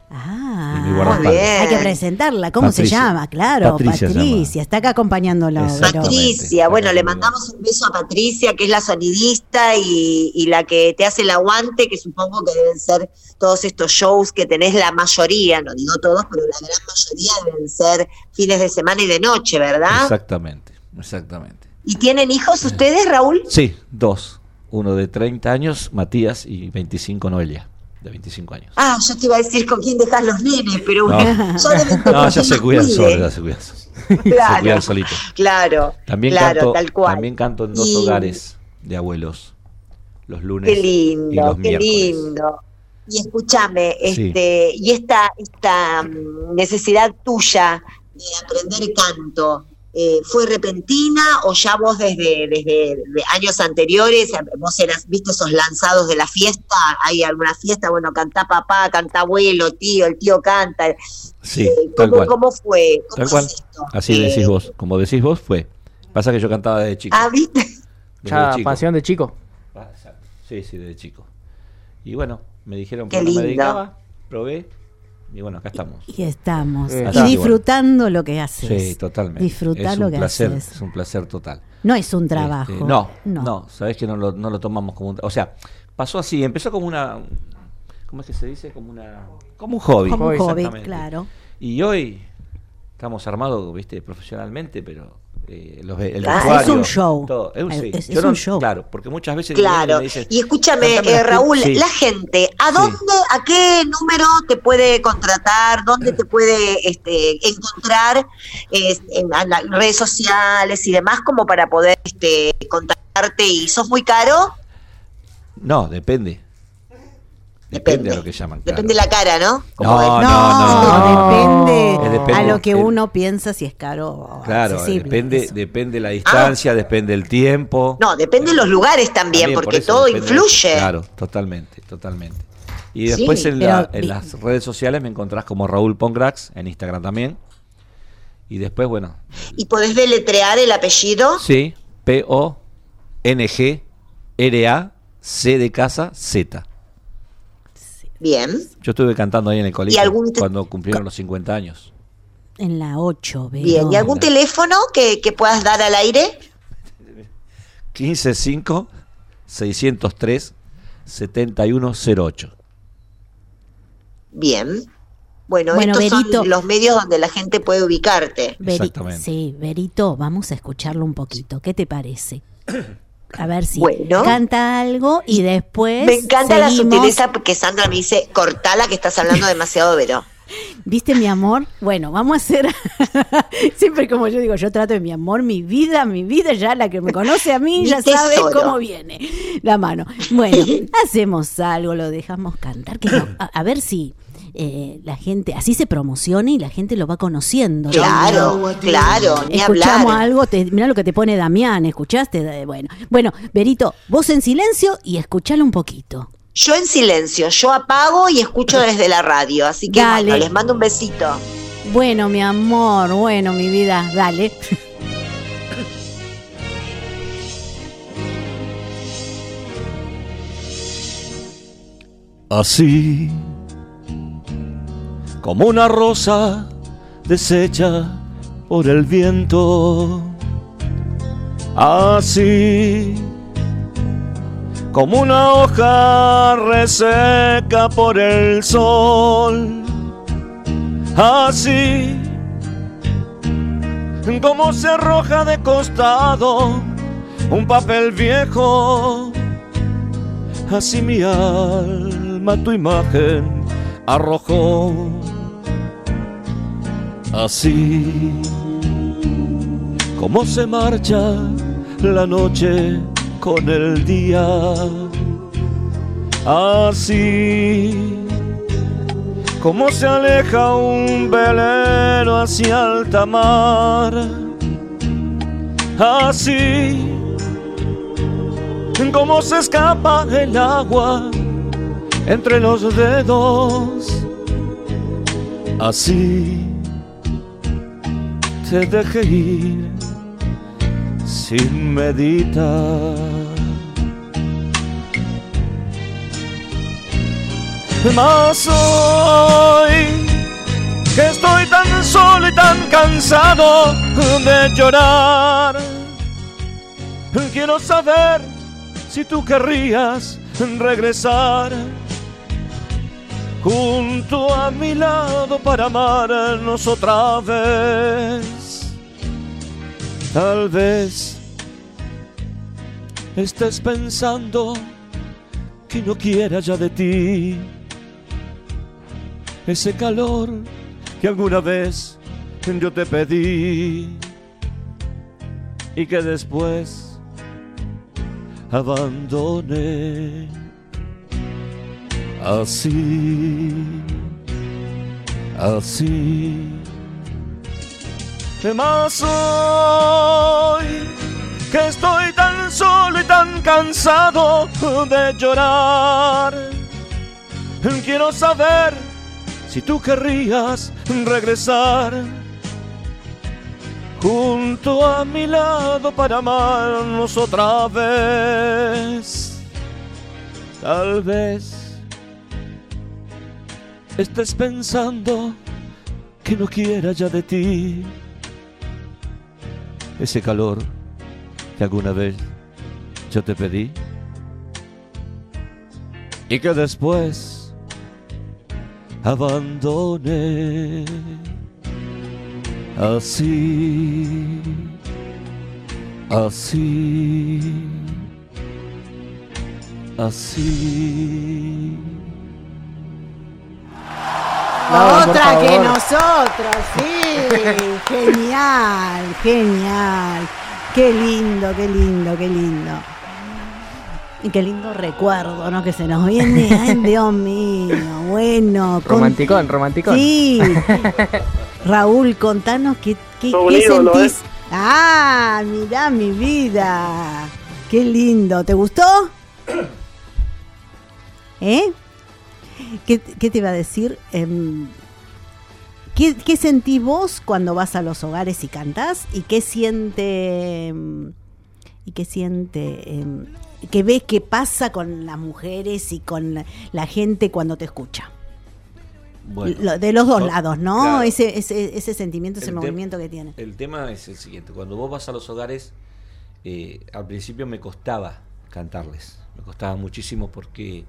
Muy bien. Hay que presentarla. ¿Cómo se llama? Claro, Patricia. Está acá acompañándola. Patricia, bueno, le mandamos un beso a Patricia, que es la sonidista y la que te hace el aguante, que supongo que deben ser todos estos shows que tenés, la mayoría, no digo todos, pero la gran mayoría deben ser fines de semana y de noche, ¿verdad? Exactamente. ¿Y tienen hijos ustedes, Raúl? Sí, 2. Uno de 30 años, Matías, y 25, Noelia. De 25 años. Ah, yo te iba a decir con quién dejás los nenes, pero ya se cuidan solos, Claro. Se cuidan solitos. Claro, también tal cual. También canto en 2 hogares de abuelos, los lunes qué lindo, y los miércoles. Lindo. Y escúchame, y esta necesidad tuya de aprender canto, ¿fue repentina o ya vos desde años anteriores, vos viste esos lanzados de la fiesta? ¿Hay alguna fiesta? Bueno, cantá papá, cantá abuelo, tío, el tío canta. Sí, tal cual. ¿Cómo fue? Tal cual. Así decís vos, como decís vos fue. Pasa que yo cantaba desde chico. Ah, ¿viste? Ya, pasión de chico. Sí, desde chico. Y bueno, me dijeron que no me dedicaba, probé. Y bueno, acá estamos. Y estamos. Y disfrutando lo que haces. Sí, totalmente. Disfrutar lo que haces. Es un placer total. No es un trabajo. No, sabés que no lo tomamos como un... O sea, pasó así, empezó como una... ¿Cómo es que se dice? Como un hobby. Como un hobby, claro. Y hoy estamos armados, viste, profesionalmente, pero... es un show. Todo. Es un show. Claro, porque muchas veces me dicen, y escúchame, Raúl, la gente, ¿a qué número te puede contratar? ¿Dónde te puede encontrar en las redes sociales y demás, como para poder contactarte? ¿Y sos muy caro? No, depende Depende de lo que llaman. Claro. Depende de la cara, ¿no? No. Depende a lo que uno piensa si es caro o claro, accesible. depende la distancia, depende el tiempo. No, depende de los lugares también porque todo influye. Claro, totalmente. Y después sí, en las redes sociales me encontrás como Raúl Pongrax, en Instagram también. Y después, bueno. ¿Y podés deletrear el apellido? Sí, P-O-N-G-R-A-C de casa Z. Bien. Yo estuve cantando ahí en el colegio cuando cumplieron los 50 años. En la 8, ¿ves? Bien, ¿y algún teléfono que puedas dar al aire? 155-603-7108. Bien. Bueno, estos Berito, son los medios donde la gente puede ubicarte. Exactamente. Sí, Berito, vamos a escucharlo un poquito. ¿Qué te parece? A ver si canta algo y después me encanta seguimos. la sutileza porque Sandra me dice, cortala que estás hablando demasiado, Vero. ¿Viste, mi amor? Bueno, vamos a hacer siempre como yo digo, yo trato de mi amor, mi vida, ya la que me conoce a mí ya sabe cómo viene la mano. Bueno, hacemos algo, lo dejamos cantar, que a ver si la gente, así se promociona y la gente lo va conociendo. Claro, ¿no? Claro, ni escuchamos hablar. algo, mirá lo que te pone Damián, ¿escuchaste? Bueno, Berito, vos en silencio y escuchalo un poquito. Yo en silencio, yo apago y escucho desde la radio, así que bueno, les mando un besito. Bueno, mi amor, bueno, mi vida, dale. Así como una rosa deshecha por el viento, así como una hoja reseca por el sol, así como se arroja de costado un papel viejo, así mi alma tu imagen arrojó. Así como se marcha la noche con el día, así como se aleja un velero hacia alta mar, así como se escapa el agua entre los dedos, así te dejé ir sin meditar. Mas hoy que estoy tan solo y tan cansado de llorar, quiero saber si tú querrías regresar junto a mi lado para amarnos otra vez. Tal vez estés pensando que no quiera ya de ti ese calor que alguna vez yo te pedí y que después abandoné. Así más hoy que estoy tan solo y tan cansado de llorar, quiero saber si tú querrías regresar junto a mi lado para amarnos otra vez. Tal vez estés pensando que no quiera ya de ti ese calor que alguna vez yo te pedí y que después abandoné. Así Otra que nosotros, sí. Genial. Qué lindo. Y qué lindo recuerdo, ¿no? Que se nos viene. Ay, Dios mío, bueno. Romanticón. Sí. Raúl, contanos qué ídolo, sentís. Ah, mirá mi vida. Qué lindo. ¿Te gustó? ¿Qué te iba a decir? ¿Qué sentís vos cuando vas a los hogares y cantás? ¿Y qué siente? ¿Qué ves que pasa con las mujeres y con la gente cuando te escucha? Bueno, de los dos lados, ¿no? Claro. Ese sentimiento, ese movimiento que tiene. El tema es el siguiente. Cuando vos vas a los hogares, al principio me costaba cantarles. Me costaba muchísimo porque,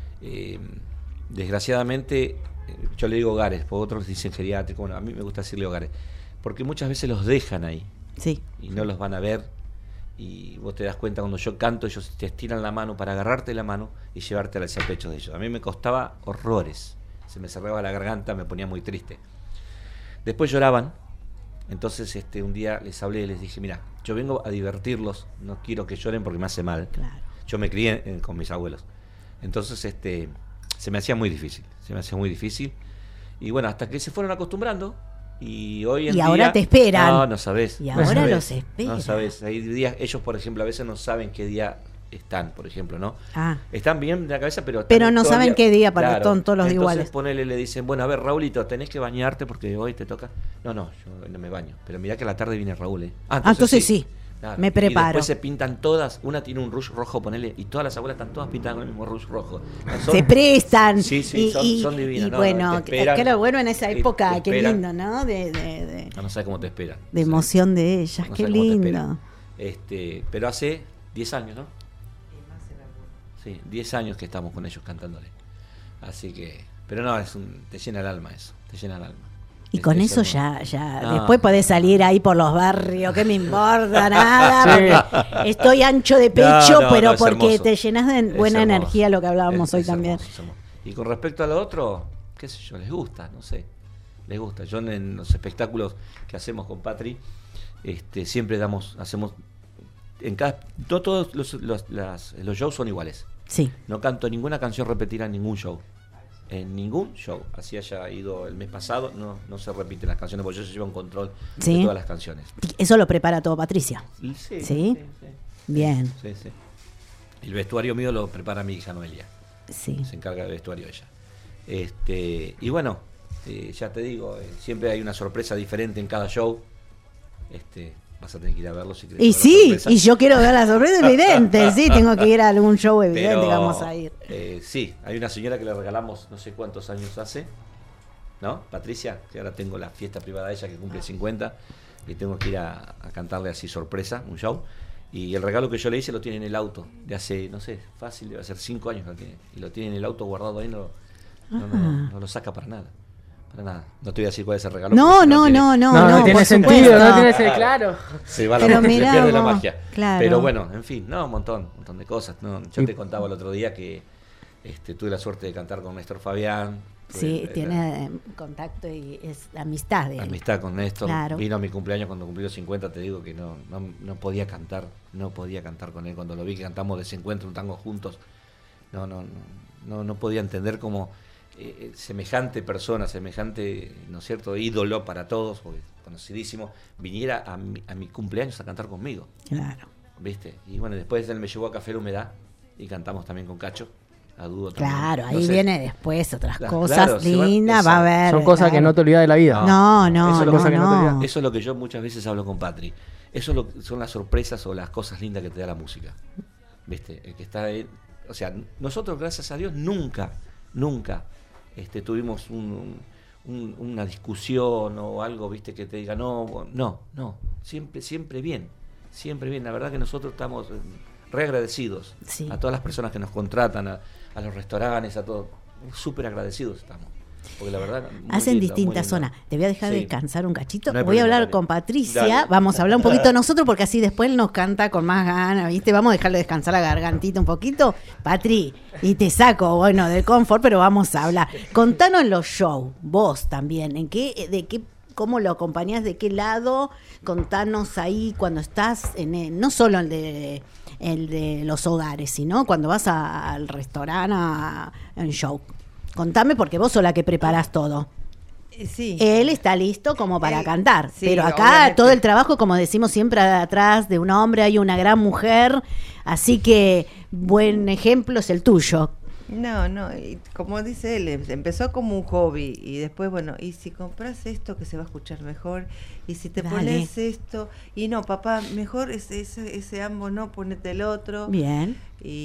desgraciadamente, yo le digo hogares, porque otros dicen geriátrico. Bueno, a mí me gusta decirle hogares. Porque muchas veces los dejan ahí. Sí. Y no los van a ver. Y vos te das cuenta cuando yo canto, ellos te estiran la mano para agarrarte la mano y llevártela hacia el pecho de ellos. A mí me costaba horrores. Se me cerraba la garganta, me ponía muy triste. Después lloraban. Entonces un día les hablé y les dije, mira, yo vengo a divertirlos, no quiero que lloren porque me hace mal. Claro. Yo me crié con mis abuelos. Entonces se me hacía muy difícil. Y bueno, hasta que se fueron acostumbrando. Y hoy en día, ahora te esperan. No sabés. Y ahora los esperan. No sabés. Hay días, ellos por ejemplo a veces no saben qué día están, por ejemplo, ¿no? Están bien de la cabeza, pero no saben qué día, para todos los días iguales. Entonces le dicen, bueno, a ver, Raulito, tenés que bañarte porque hoy te toca. No, yo no me baño. Pero mirá que a la tarde viene Raúl, ¿eh? Entonces sí. Claro. Me preparo. Y después se pintan todas, una tiene un rouge rojo, ponele, y todas las abuelas están todas pintadas con el mismo rouge rojo. Se prestan. Sí, son divinas. Y bueno, claro, bueno, en esa época, qué lindo, ¿no? No sabes cómo te esperan. De emoción de ellas, qué lindo. Pero hace 10 años, ¿no? Sí, 10 años que estamos con ellos cantándole. Así que, pero no, te llena el alma eso, te llena el alma. Y con eso ya después podés salir ahí por los barrios, que me importa nada, porque estoy ancho de pecho, pero porque hermoso. Te llenas de buena energía, lo que hablábamos hoy también. Hermoso. Y con respecto a lo otro, qué sé yo, les gusta. Yo en los espectáculos que hacemos con Patri, siempre hacemos, no todos los shows son iguales. Sí. No canto ninguna canción repetida en ningún show. En ningún show, así haya ido el mes pasado, no se repiten las canciones, porque yo llevo un control de todas las canciones. Eso lo prepara todo Patricia. Sí. Bien. Sí. El vestuario mío lo prepara mi hija Noelia. Sí. Se encarga del vestuario ella. Y bueno, ya te digo, siempre hay una sorpresa diferente en cada show. Vas a tener que ir a verlo si querés. Y sí, y yo quiero ver la sorpresa evidente. Sí, tengo que ir a algún show evidente que vamos a ir. Sí, hay una señora que le regalamos no sé cuántos años hace, ¿no? Patricia, que ahora tengo la fiesta privada de ella que cumple 50 y tengo que ir a cantarle así sorpresa, un show. Y el regalo que yo le hice lo tiene en el auto, de hace, no sé, fácil, debe ser 5 años lo tiene. Y lo tiene en el auto guardado ahí, no lo saca para nada. Para nada. No te voy a decir cuál es el regalo. No tiene sentido, no tiene sentido, claro. Se va se pierde la magia. Claro. Pero bueno, en fin, un montón de cosas. Yo te contaba el otro día que tuve la suerte de cantar con Néstor Fabián. Sí, tiene contacto y es amistad. Amistad con Néstor. Claro. Vino a mi cumpleaños cuando cumplió 50, te digo que no podía cantar. No podía cantar con él. Cuando lo vi que cantamos Desencuentro, un tango juntos, no podía entender cómo semejante persona, semejante, ¿no es cierto?, ídolo para todos, porque conocidísimo, viniera a mi cumpleaños a cantar conmigo. Claro. ¿Viste? Y bueno, después él me llevó a Café La Humedad y cantamos también con Cacho. A dúo también. Claro, ahí viene después otras cosas lindas, va a haber. Son cosas que no te olvidas de la vida. No. Eso es lo que yo muchas veces hablo con Patri. Eso son las sorpresas o las cosas lindas que te da la música. ¿Viste? El que está ahí, o sea, nosotros, gracias a Dios, nunca tuvimos una discusión o algo, viste, que te diga no, siempre bien, la verdad que nosotros estamos re agradecidos a todas las personas que nos contratan, a los restaurantes, a todos, súper agradecidos estamos. Porque la verdad, hacen distintas zonas. Te voy a dejar descansar un cachito. No voy a hablar con Patricia. Dale. Vamos a hablar un poquito nosotros porque así después nos canta con más ganas, ¿viste? Vamos a dejarle descansar la gargantita un poquito. Patri, y te saco, del confort, pero vamos a hablar. Contanos los shows, vos también. ¿De qué ¿Cómo lo acompañás? ¿De qué lado? Contanos ahí cuando estás no solo el de los hogares, sino cuando vas al restaurante a un show. Contame, porque vos sos la que preparás todo. Sí. Él está listo como para cantar, sí, pero acá obviamente. todo el trabajo, como decimos siempre, atrás de un hombre hay una gran mujer, así que buen ejemplo es el tuyo. No, y como dice él, empezó como un hobby y después, bueno, y si compras esto que se va a escuchar mejor, y si te Dale. pones esto, y no, papá, mejor ese ambos no, ponete el otro. Bien.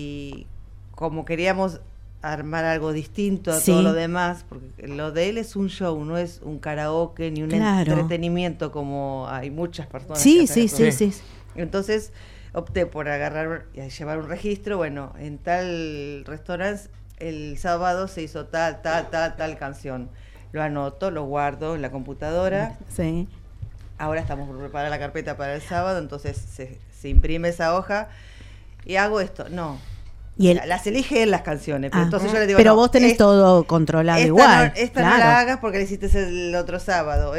Y como queríamos armar algo distinto a Sí. todo lo demás, porque lo de él es un show, no es un karaoke ni un Claro. entretenimiento como hay muchas personas. Sí, que hacen sí, eso. sí. Entonces opté por agarrar y llevar un registro. Bueno, en tal restaurante el sábado se hizo tal canción. Lo anoto, lo guardo en la computadora. Sí. Ahora estamos por preparar la carpeta para el sábado, entonces se imprime esa hoja y hago esto. No. Y él- las elige él las canciones, pero entonces yo le digo, pero no, vos tenés todo controlado esta igual. esta claro. no la hagas porque la hiciste el otro sábado.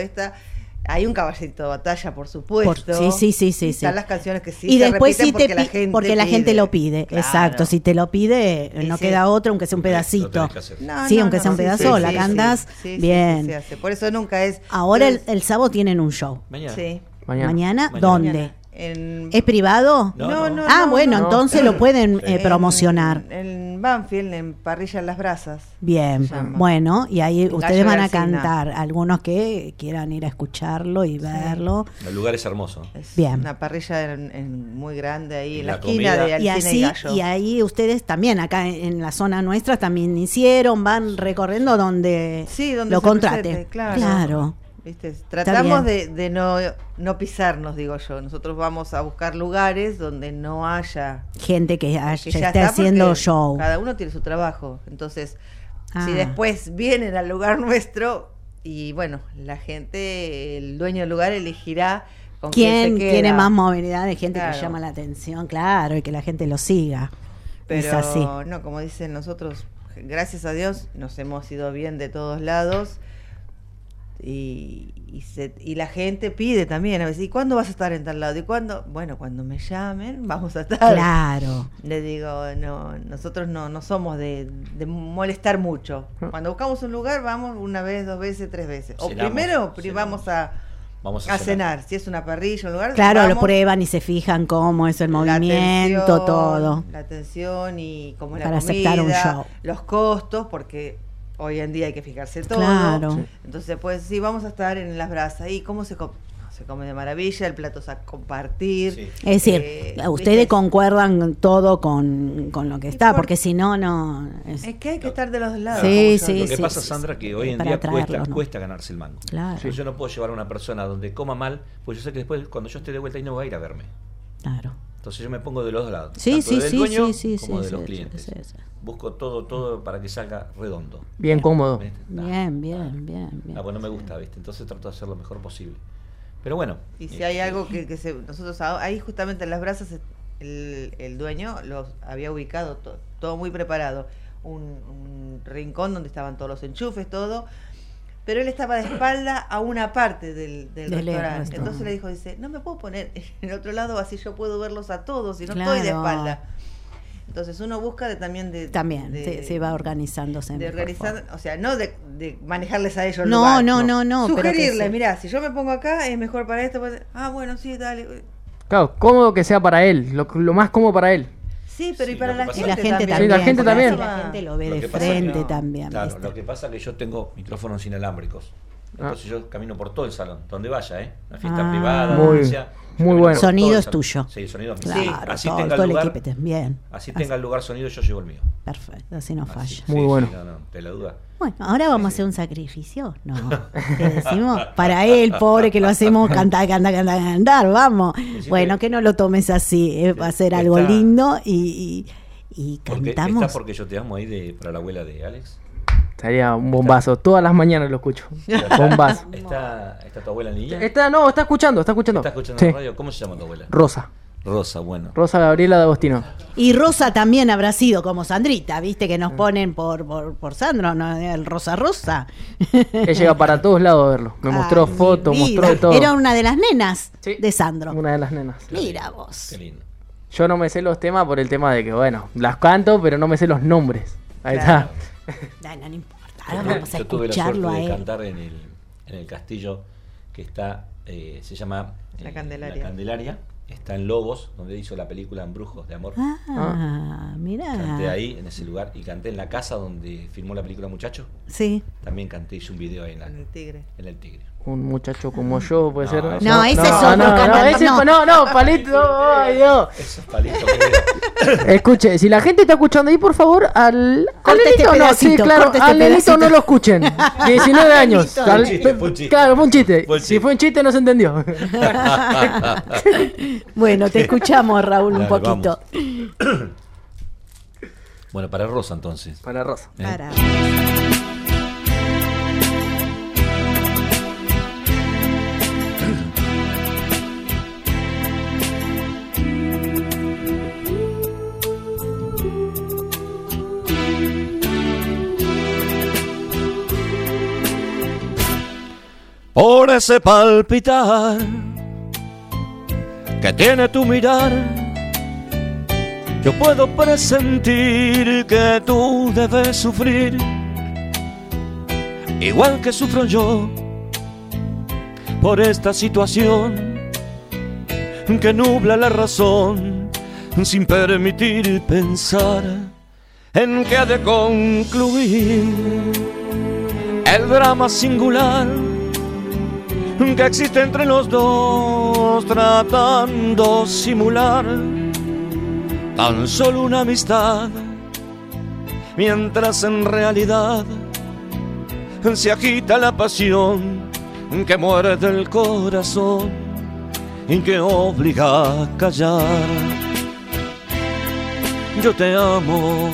Hay un caballito de batalla, por supuesto. Sí. Están las canciones que sí y se después repiten sí porque la gente lo pide. Claro. Exacto, si te lo pide, Y no sí. queda otro, aunque sea un pedacito. No, Sí, no, aunque no, sea un sí, pedazo, sí, la sí, cantás sí, bien. se hace. Por eso nunca es. Ahora el sábado tienen un show. Mañana. Sí. ¿Mañana? ¿Dónde? Mañana. ¿Es privado? Bueno, entonces lo pueden promocionar. En Banfield, en Parrilla en las Brasas. Bien, se llama. bueno, y ahí En ustedes Gallo van a Garcina. cantar, algunos que quieran ir a escucharlo y verlo. El lugar es hermoso. Bien. Una parrilla muy grande ahí Y en la la esquina comida. de Y Alcina así, Gallo. y ahí ustedes también, acá en la zona nuestra, también hicieron, van recorriendo donde, donde lo se contraten. presente, claro. Claro. ¿Viste? Tratamos bien. de no pisarnos, digo yo. Nosotros vamos a buscar lugares donde no haya Gente que ya esté está, haciendo porque show. Cada uno tiene su trabajo. Entonces, Ah. si después vienen al lugar nuestro y bueno, la gente, el dueño del lugar elegirá con quién se queda. tiene más movilidad de gente Claro. que llama la atención, claro, y que la gente lo siga. Pero es así. no, como dicen nosotros, gracias a Dios nos hemos ido bien de todos lados. Y la gente pide también a veces, ¿y cuándo vas a estar en tal lado? ¿Y cuándo? Bueno, cuando me llamen vamos a estar. Claro. Le digo, no, nosotros no somos de molestar mucho. Cuando buscamos un lugar vamos una vez, 2 veces, 3 veces. O Cenamos, primero vamos a cenar. Si es una parrilla, un lugar, Claro, vamos, lo prueban y se fijan cómo es el la movimiento, atención, todo. La atención y cómo es Para la comida, aceptar un show. los costos, porque hoy en día hay que fijarse todo. Claro. Sí. Entonces, pues sí, vamos a estar en las brasas. ¿Y cómo se come? Se come de maravilla, el plato es a compartir. Sí. Es decir, ustedes ¿viste? concuerdan todo con lo que está, porque si no, no... Es que hay que estar de los lados. Sí, como sí, yo. Lo que pasa, Sandra, que hoy en para día traerlos, ¿no? cuesta ganarse el mango. Claro. Entonces yo no puedo llevar a una persona donde coma mal, pues yo sé que después cuando yo esté de vuelta ahí no va a ir a verme. Claro. Entonces yo me pongo de los dos lados. Sí, tanto sí, del sí, dueño sí, como sí, de sí, los sí, clientes. sí, sí. Busco todo para que salga redondo. Bien cómodo. ¿Viste? Bien. Pues no me gusta, ¿viste? Entonces trato de hacer lo mejor posible. Pero bueno. Y si hay algo que nosotros ahí justamente en las brasas el dueño los había ubicado todo muy preparado, un rincón donde estaban todos los enchufes, todo, pero él estaba de espalda a una parte del restaurante. Entonces le dijo, dice, no me puedo poner en el otro lado así yo puedo verlos a todos y no estoy de espalda. Entonces uno busca también se va organizándose. De mejor organizar, forma. o sea, no de manejarles a ellos el No, lugar. no. Sugerirle, pero mirá, si yo me pongo acá es mejor para esto. Bueno, sí, dale. Claro, cómodo que sea para él, lo más cómodo para él. Sí, pero y para lo la que gente, pasa- también. Sí, la gente también. La gente lo ve Lo de que pasa frente que también. Claro, ¿viste? lo que pasa es que yo tengo micrófonos inalámbricos. Entonces yo camino por todo el salón, donde vaya, una fiesta privada, Muy- donde sea, yo muy camino bueno. por todo Sonido el es salón. tuyo. Sí, el sonido es Claro, mío. Así todo, tenga todo el lugar, equipo bien. así tenga el lugar sonido, yo llevo el mío. Perfecto, así no falla. Muy bueno. No, te la duda. Bueno, ahora vamos a hacer un sacrificio. No, te decimos, para él, pobre, que lo hacemos cantar, vamos. Bueno, que no lo tomes así, va a ser algo Está- lindo y Porque, cantamos. ¿Está porque yo te amo ahí para la abuela de Alex? Estaría un bombazo. Todas las mañanas lo escucho. Bombazo. ¿Está tu abuela en línea? Está escuchando. ¿Está escuchando Sí. la radio? ¿Cómo se llama tu abuela? Rosa. Rosa, bueno. Rosa Gabriela D'Agostino. Y Rosa también habrá sido como Sandrita, viste que nos ponen por Sandro, ¿no? El Rosa Rosa. Ella iba para todos lados a verlo. Me mostró fotos, mostró de todo. Era una de las nenas de Sandro. Una de las nenas. Mira vos. Qué lindo. Yo no me sé los temas por el tema de que, bueno, las canto, pero no me sé los nombres. Ahí está. No importa. Ahora vamos a Yo tuve la escucharlo suerte a de él. cantar en el castillo que está, se llama La Candelaria. La Candelaria. Está en Lobos, donde hizo la película Embrujos de Amor. Mira. Canté ahí, en ese lugar, y canté en la casa donde filmó la película Muchacho. Sí. También canté, hice un video ahí en el Tigre. En el Tigre. Un muchacho como yo, puede ser. No, ese es otro cantante. No, Palito. Ay, Dios. Eso es Palito. Escuche, si la gente está escuchando ahí, por favor, al nenito no, sí, claro, al nenito no lo escuchen. 19 años. Fue un chiste. Claro, fue un chiste. Si fue un chiste, no se entendió. Bueno, te escuchamos, Raúl, un Dale, poquito. Bueno, para Rosa entonces. Para Rosa. Para. Por ese palpitar que tiene tu mirar, yo puedo presentir que tú debes sufrir, igual que sufro yo, por esta situación que nubla la razón, sin permitir pensar en que ha de concluir el drama singular que existe entre los dos, tratando simular tan solo una amistad, mientras en realidad se agita la pasión que muerde el corazón y que obliga a callar. Yo te amo,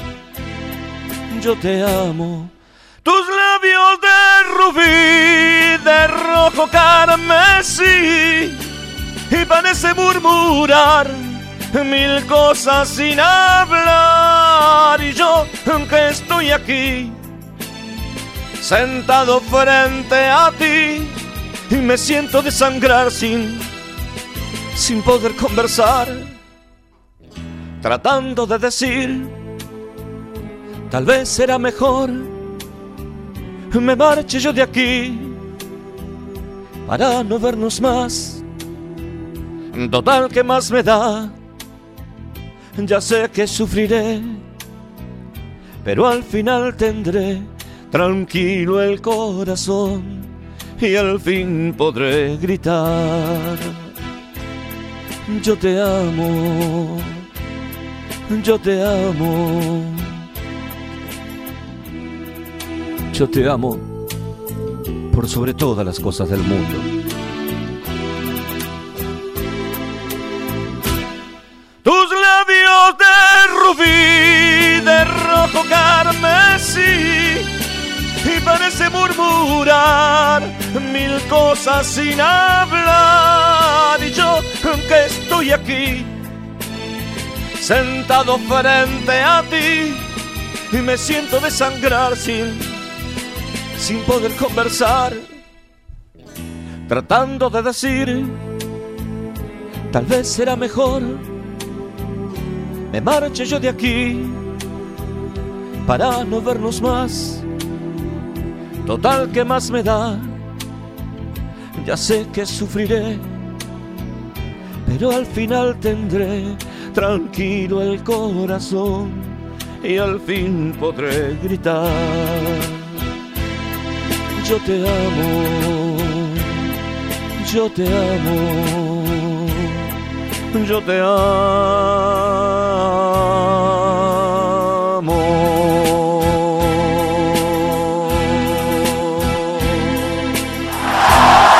yo te amo. Tus labios de rubí, de rojo carmesí, y parece murmurar mil cosas sin hablar. Y yo, que estoy aquí, sentado frente a ti, y me siento desangrar sin poder conversar, tratando de decir, tal vez será mejor me marche yo de aquí para no vernos más. Total, ¿qué más me da? Ya sé que sufriré, pero al final tendré tranquilo el corazón y al fin podré gritar: yo te amo, yo te amo. Yo te amo por sobre todas las cosas del mundo. Tus labios de rubí, de rojo carmesí, y parece murmurar mil cosas sin hablar. Y yo, que estoy aquí, sentado frente a ti, y me siento desangrar sin poder conversar, tratando de decir, tal vez será mejor me marche yo de aquí para no vernos más. Total, ¿qué más me da? Ya sé que sufriré, pero al final tendré tranquilo el corazón y al fin podré gritar: yo te amo, yo te amo, yo te amo.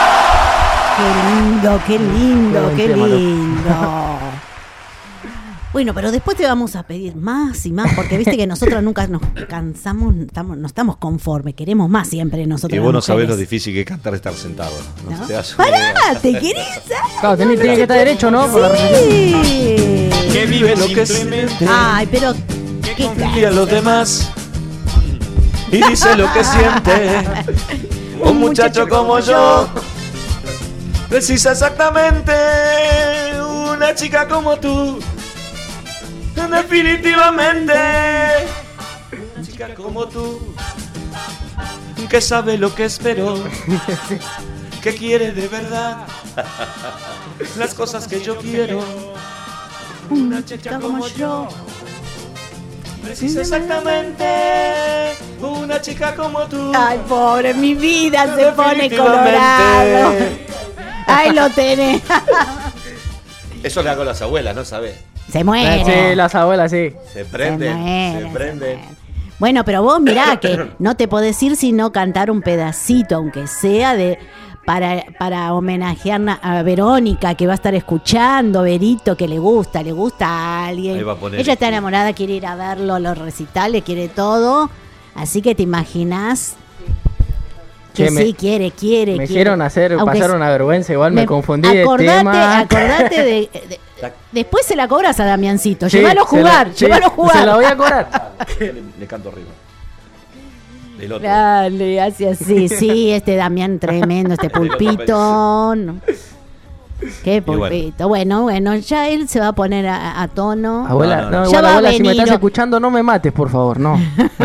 Qué lindo, qué lindo, qué lindo. Bueno, pero después te vamos a pedir más y más, porque viste que nosotros nunca nos cansamos, no estamos conformes, queremos más siempre nosotros. Y vos no las sabés lo mujeres. difícil que es cantar estar sentado. ¿No? Te das una ¡Pará! idea. ¿Te querés? Claro, tiene que estar derecho, ¿no? Por la Sí. Que vive lo que siente. Ay, pero Que confía en los demás. Y dice lo que siente. Un muchacho como yo precisa exactamente una chica como tú. Definitivamente una chica como tú, que sabe lo que espero, que quiere de verdad las cosas que yo quiero. Una chica como yo precisa exactamente una chica como tú. Ay, pobre, mi vida se pone colorado. Ahí lo tenés. Eso le hago a las abuelas, ¿no sabes? Se muere. Sí, las abuelas, sí. Se prenden, mueren, se prenden. Bueno, pero vos mirá que no te podés ir sino cantar un pedacito, aunque sea para homenajear a Verónica, que va a estar escuchando, Verito, que le gusta a alguien. Ahí va a poner Ella está enamorada, quiere ir a verlo, los recitales, quiere todo. Así que te imaginás que Che, sí, quiere. Me hicieron pasar una vergüenza, igual me confundí de tema. Acordate de después se la cobras a Damiancito. Sí, Llévalo a jugar, llévalo a jugar. Se la voy a cobrar. Le canto arriba. El otro. Dale, hace así, sí, este Damián tremendo, este pulpito. No. Qué pulpito. Bueno, ya él se va a poner a tono. Abuela, no, ya igual, va abuela, a si me venir. estás escuchando, no me mates, por favor, no.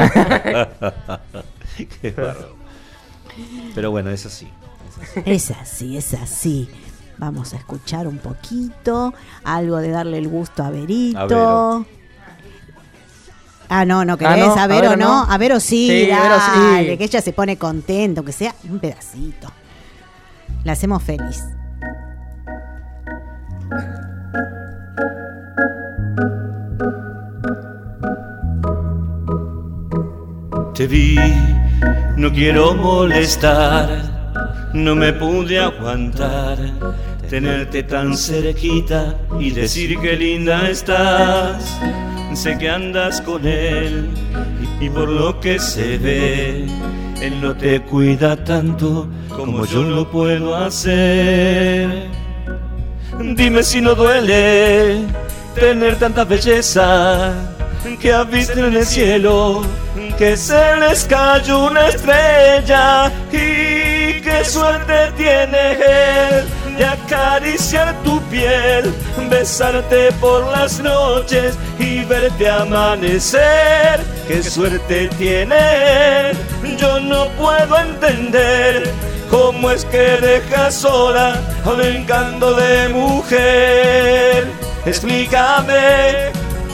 Qué bárbaro. Pero bueno, es así. Es así. Vamos a escuchar un poquito, algo de darle el gusto a Verito. A Vero. No querés, no, a Vero no. A Vero sí, Sí, dale, Vero sí. que ella se pone contenta, aunque sea un pedacito. La hacemos feliz. Te vi, no quiero molestar, no me pude aguantar, tenerte tan cerquita y decir que linda estás. Sé que andas con él y por lo que se ve, él no te cuida tanto como yo lo puedo hacer. Dime si no duele tener tanta belleza, que has visto en el cielo que se les cayó una estrella. Y qué suerte tiene él de acariciar tu piel, besarte por las noches y verte amanecer. Qué suerte tiene él, yo no puedo entender cómo es que deja sola a un encanto de mujer. Explícame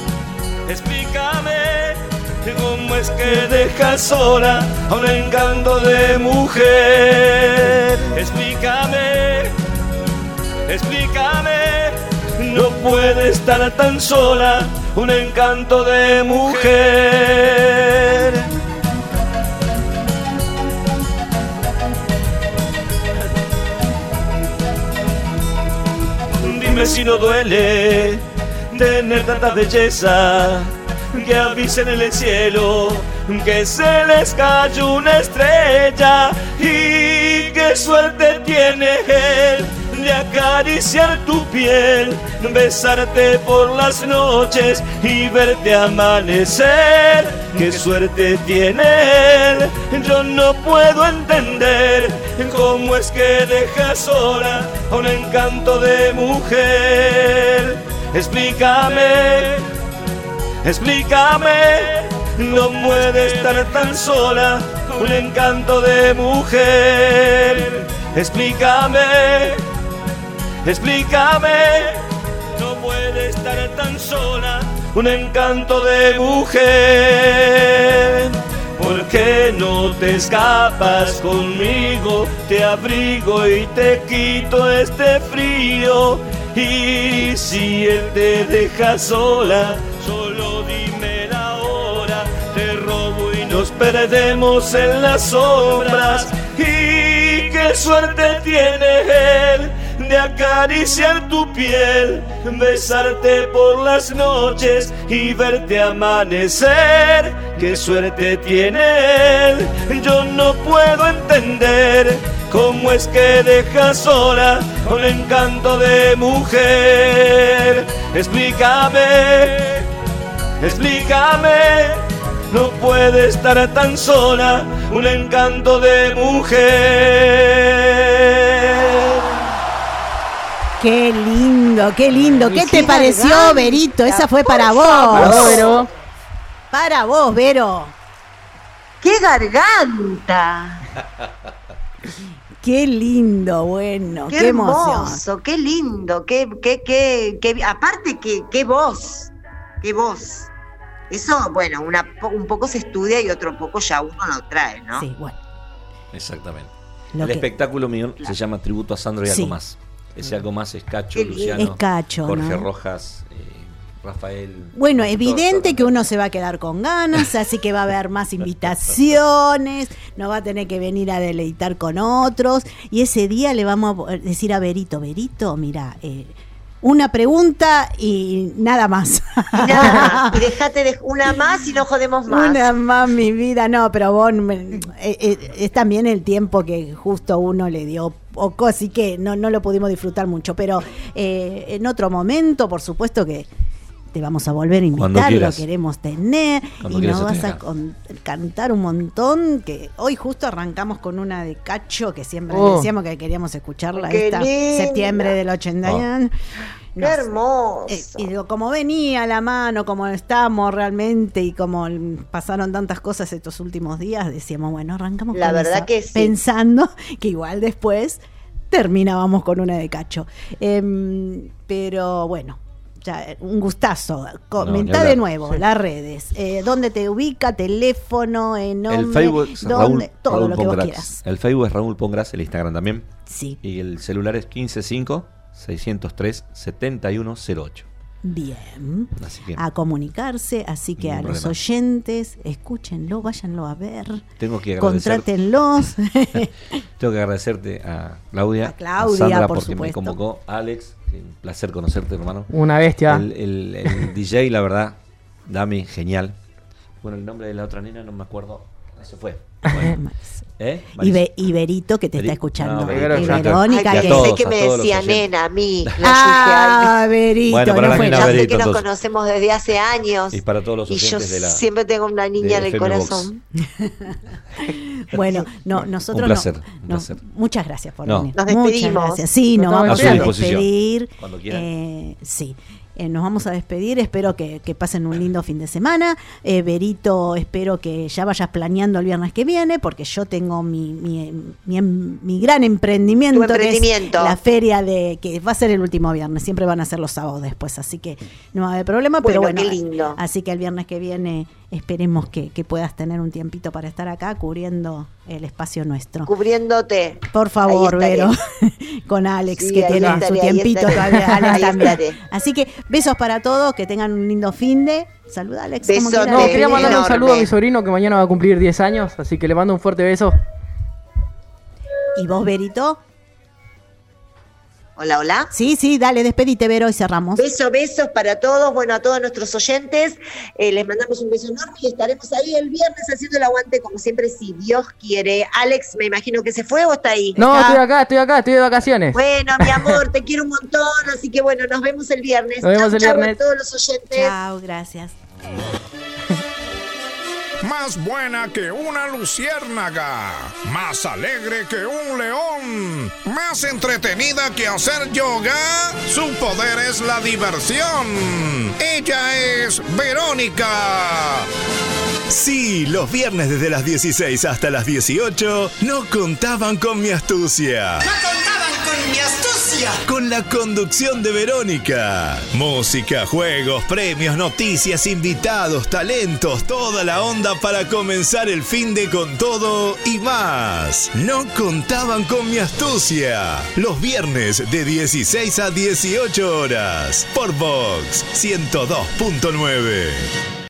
cómo es que dejas sola a un encanto de mujer. Explícame, no puede estar tan sola un encanto de mujer. Dime si no duele tener tanta belleza, que avisen en el cielo que se les cayó una estrella. Y qué suerte tiene él de acariciar tu piel, besarte por las noches y verte amanecer. Qué suerte tiene él, yo no puedo entender cómo es que deja sola a un encanto de mujer. Explícame, no puede estar tan sola un encanto de mujer. Explícame, no puede estar tan sola un encanto de mujer. ¿Por qué no te escapas conmigo? Te abrigo y te quito este frío. Y si él te deja sola, solo dime la hora, te robo y nos perdemos en las sombras. Y qué suerte tiene él de acariciar tu piel, besarte por las noches y verte amanecer. ¡Qué suerte tiene él! Yo no puedo entender cómo es que deja sola un encanto de mujer. Explícame, explícame. No puede estar tan sola, un encanto de mujer. Qué lindo, qué lindo. ¿Qué te pareció, Verito? Esa fue para vos. Para vos, Vero. Para vos, Vero. ¡Qué garganta! Qué lindo, bueno, qué emoción. Hermoso, qué lindo, aparte qué voz, qué voz. Eso, bueno, un poco se estudia y otro poco ya uno lo trae, ¿no? Sí, bueno. Exactamente. El espectáculo mío se llama Tributo a Sandro y algo más. Ese algo más es Cacho, Luciano, es Cacho, Jorge ¿no? Rojas, Rafael. Bueno, evidente que uno se va a quedar con ganas, así que va a haber más invitaciones, no va a tener que venir a deleitar con otros, y ese día le vamos a decir a Verito, mira, una pregunta y nada más. Y dejate de una más y no jodemos más. Una más, mi vida, no, pero vos es también el tiempo que justo uno le dio poco, así que no lo pudimos disfrutar mucho, pero en otro momento, por supuesto que te vamos a volver a invitar, lo queremos tener y nos vas a cantar un montón, que hoy justo arrancamos con una de Cacho que siempre decíamos que queríamos escucharla, esta septiembre del 81. ¡Qué hermoso! Y digo, como venía a la mano, como estamos realmente y como pasaron tantas cosas estos últimos días, decíamos, bueno, arrancamos la con verdad eso, que sí. Pensando que igual después terminábamos con una de Cacho. Pero bueno, ya, un gustazo. Comentá de nuevo las redes. ¿Dónde te ubica? Teléfono, nombre, el Facebook es todo Raúl lo que Pongras. vos quieras. El Facebook es Raúl Pongras, el Instagram también. Sí. Y el celular es 155-603-7108. Bien. Así que, a comunicarse, así que a los oyentes, escúchenlo, váyanlo a ver. Tengo que contrátenlos. Tengo que agradecerte a Claudia, a Sandra, por porque supuesto. me convocó, Alex, un placer conocerte, hermano. Una bestia. El DJ, la verdad, Dami, genial. Bueno, el nombre de la otra nena no me acuerdo. Se fue. Bueno. Y Verito, que te está escuchando. No, y Verónica, que pensé que me decía nena a mí. Verito. Bueno, para la nena ya sé Verito, que nos entonces. conocemos desde hace años. Y para todos los oyentes de la. Siempre tengo una niña en el corazón. Bueno, nosotros. Un placer. Muchas gracias por venir. Nos despedimos. Muchas gracias. Sí, nos vamos a despedir. Cuando quieran. Sí. Nos vamos a despedir, espero que pasen un lindo fin de semana. Verito, espero que ya vayas planeando el viernes que viene, porque yo tengo mi gran emprendimiento, que es la feria que va a ser el último viernes, siempre van a ser los sábados después, así que no va a haber problema, pero bueno, qué lindo. Así que el viernes que viene esperemos que puedas tener un tiempito para estar acá cubriendo el espacio nuestro. Cubriéndote. Por favor, Vero, con Alex, sí, que tiene su tiempito todavía. Alex también. Así que besos para todos, que tengan un lindo finde. Saluda, Alex. Quería mandarle un saludo a mi sobrino que mañana va a cumplir 10 años, así que le mando un fuerte beso. ¿Y vos, Verito? Hola, hola. Sí, dale, despedite, Vero, y cerramos. Besos para todos, bueno, a todos nuestros oyentes. Les mandamos un beso enorme y estaremos ahí el viernes haciendo el aguante, como siempre, si Dios quiere. Alex, me imagino que se fue o está ahí. No, estoy acá, estoy de vacaciones. Bueno, mi amor, te quiero un montón, así que bueno, nos vemos el viernes. Nos vemos el viernes. A todos los oyentes. Chao, gracias. Más buena que una luciérnaga, más alegre que un león, más entretenida que hacer yoga. Su poder es la diversión. Ella es Verónica. Sí, los viernes desde las 16 hasta las 18 no contaban con mi astucia. ¡No contaban con mi astucia! Con la conducción de Verónica. Música, juegos, premios, noticias, invitados, talentos, toda la onda para comenzar el finde con todo y más. No contaban con mi astucia. Los viernes de 16 a 18 horas por Vox 102.9.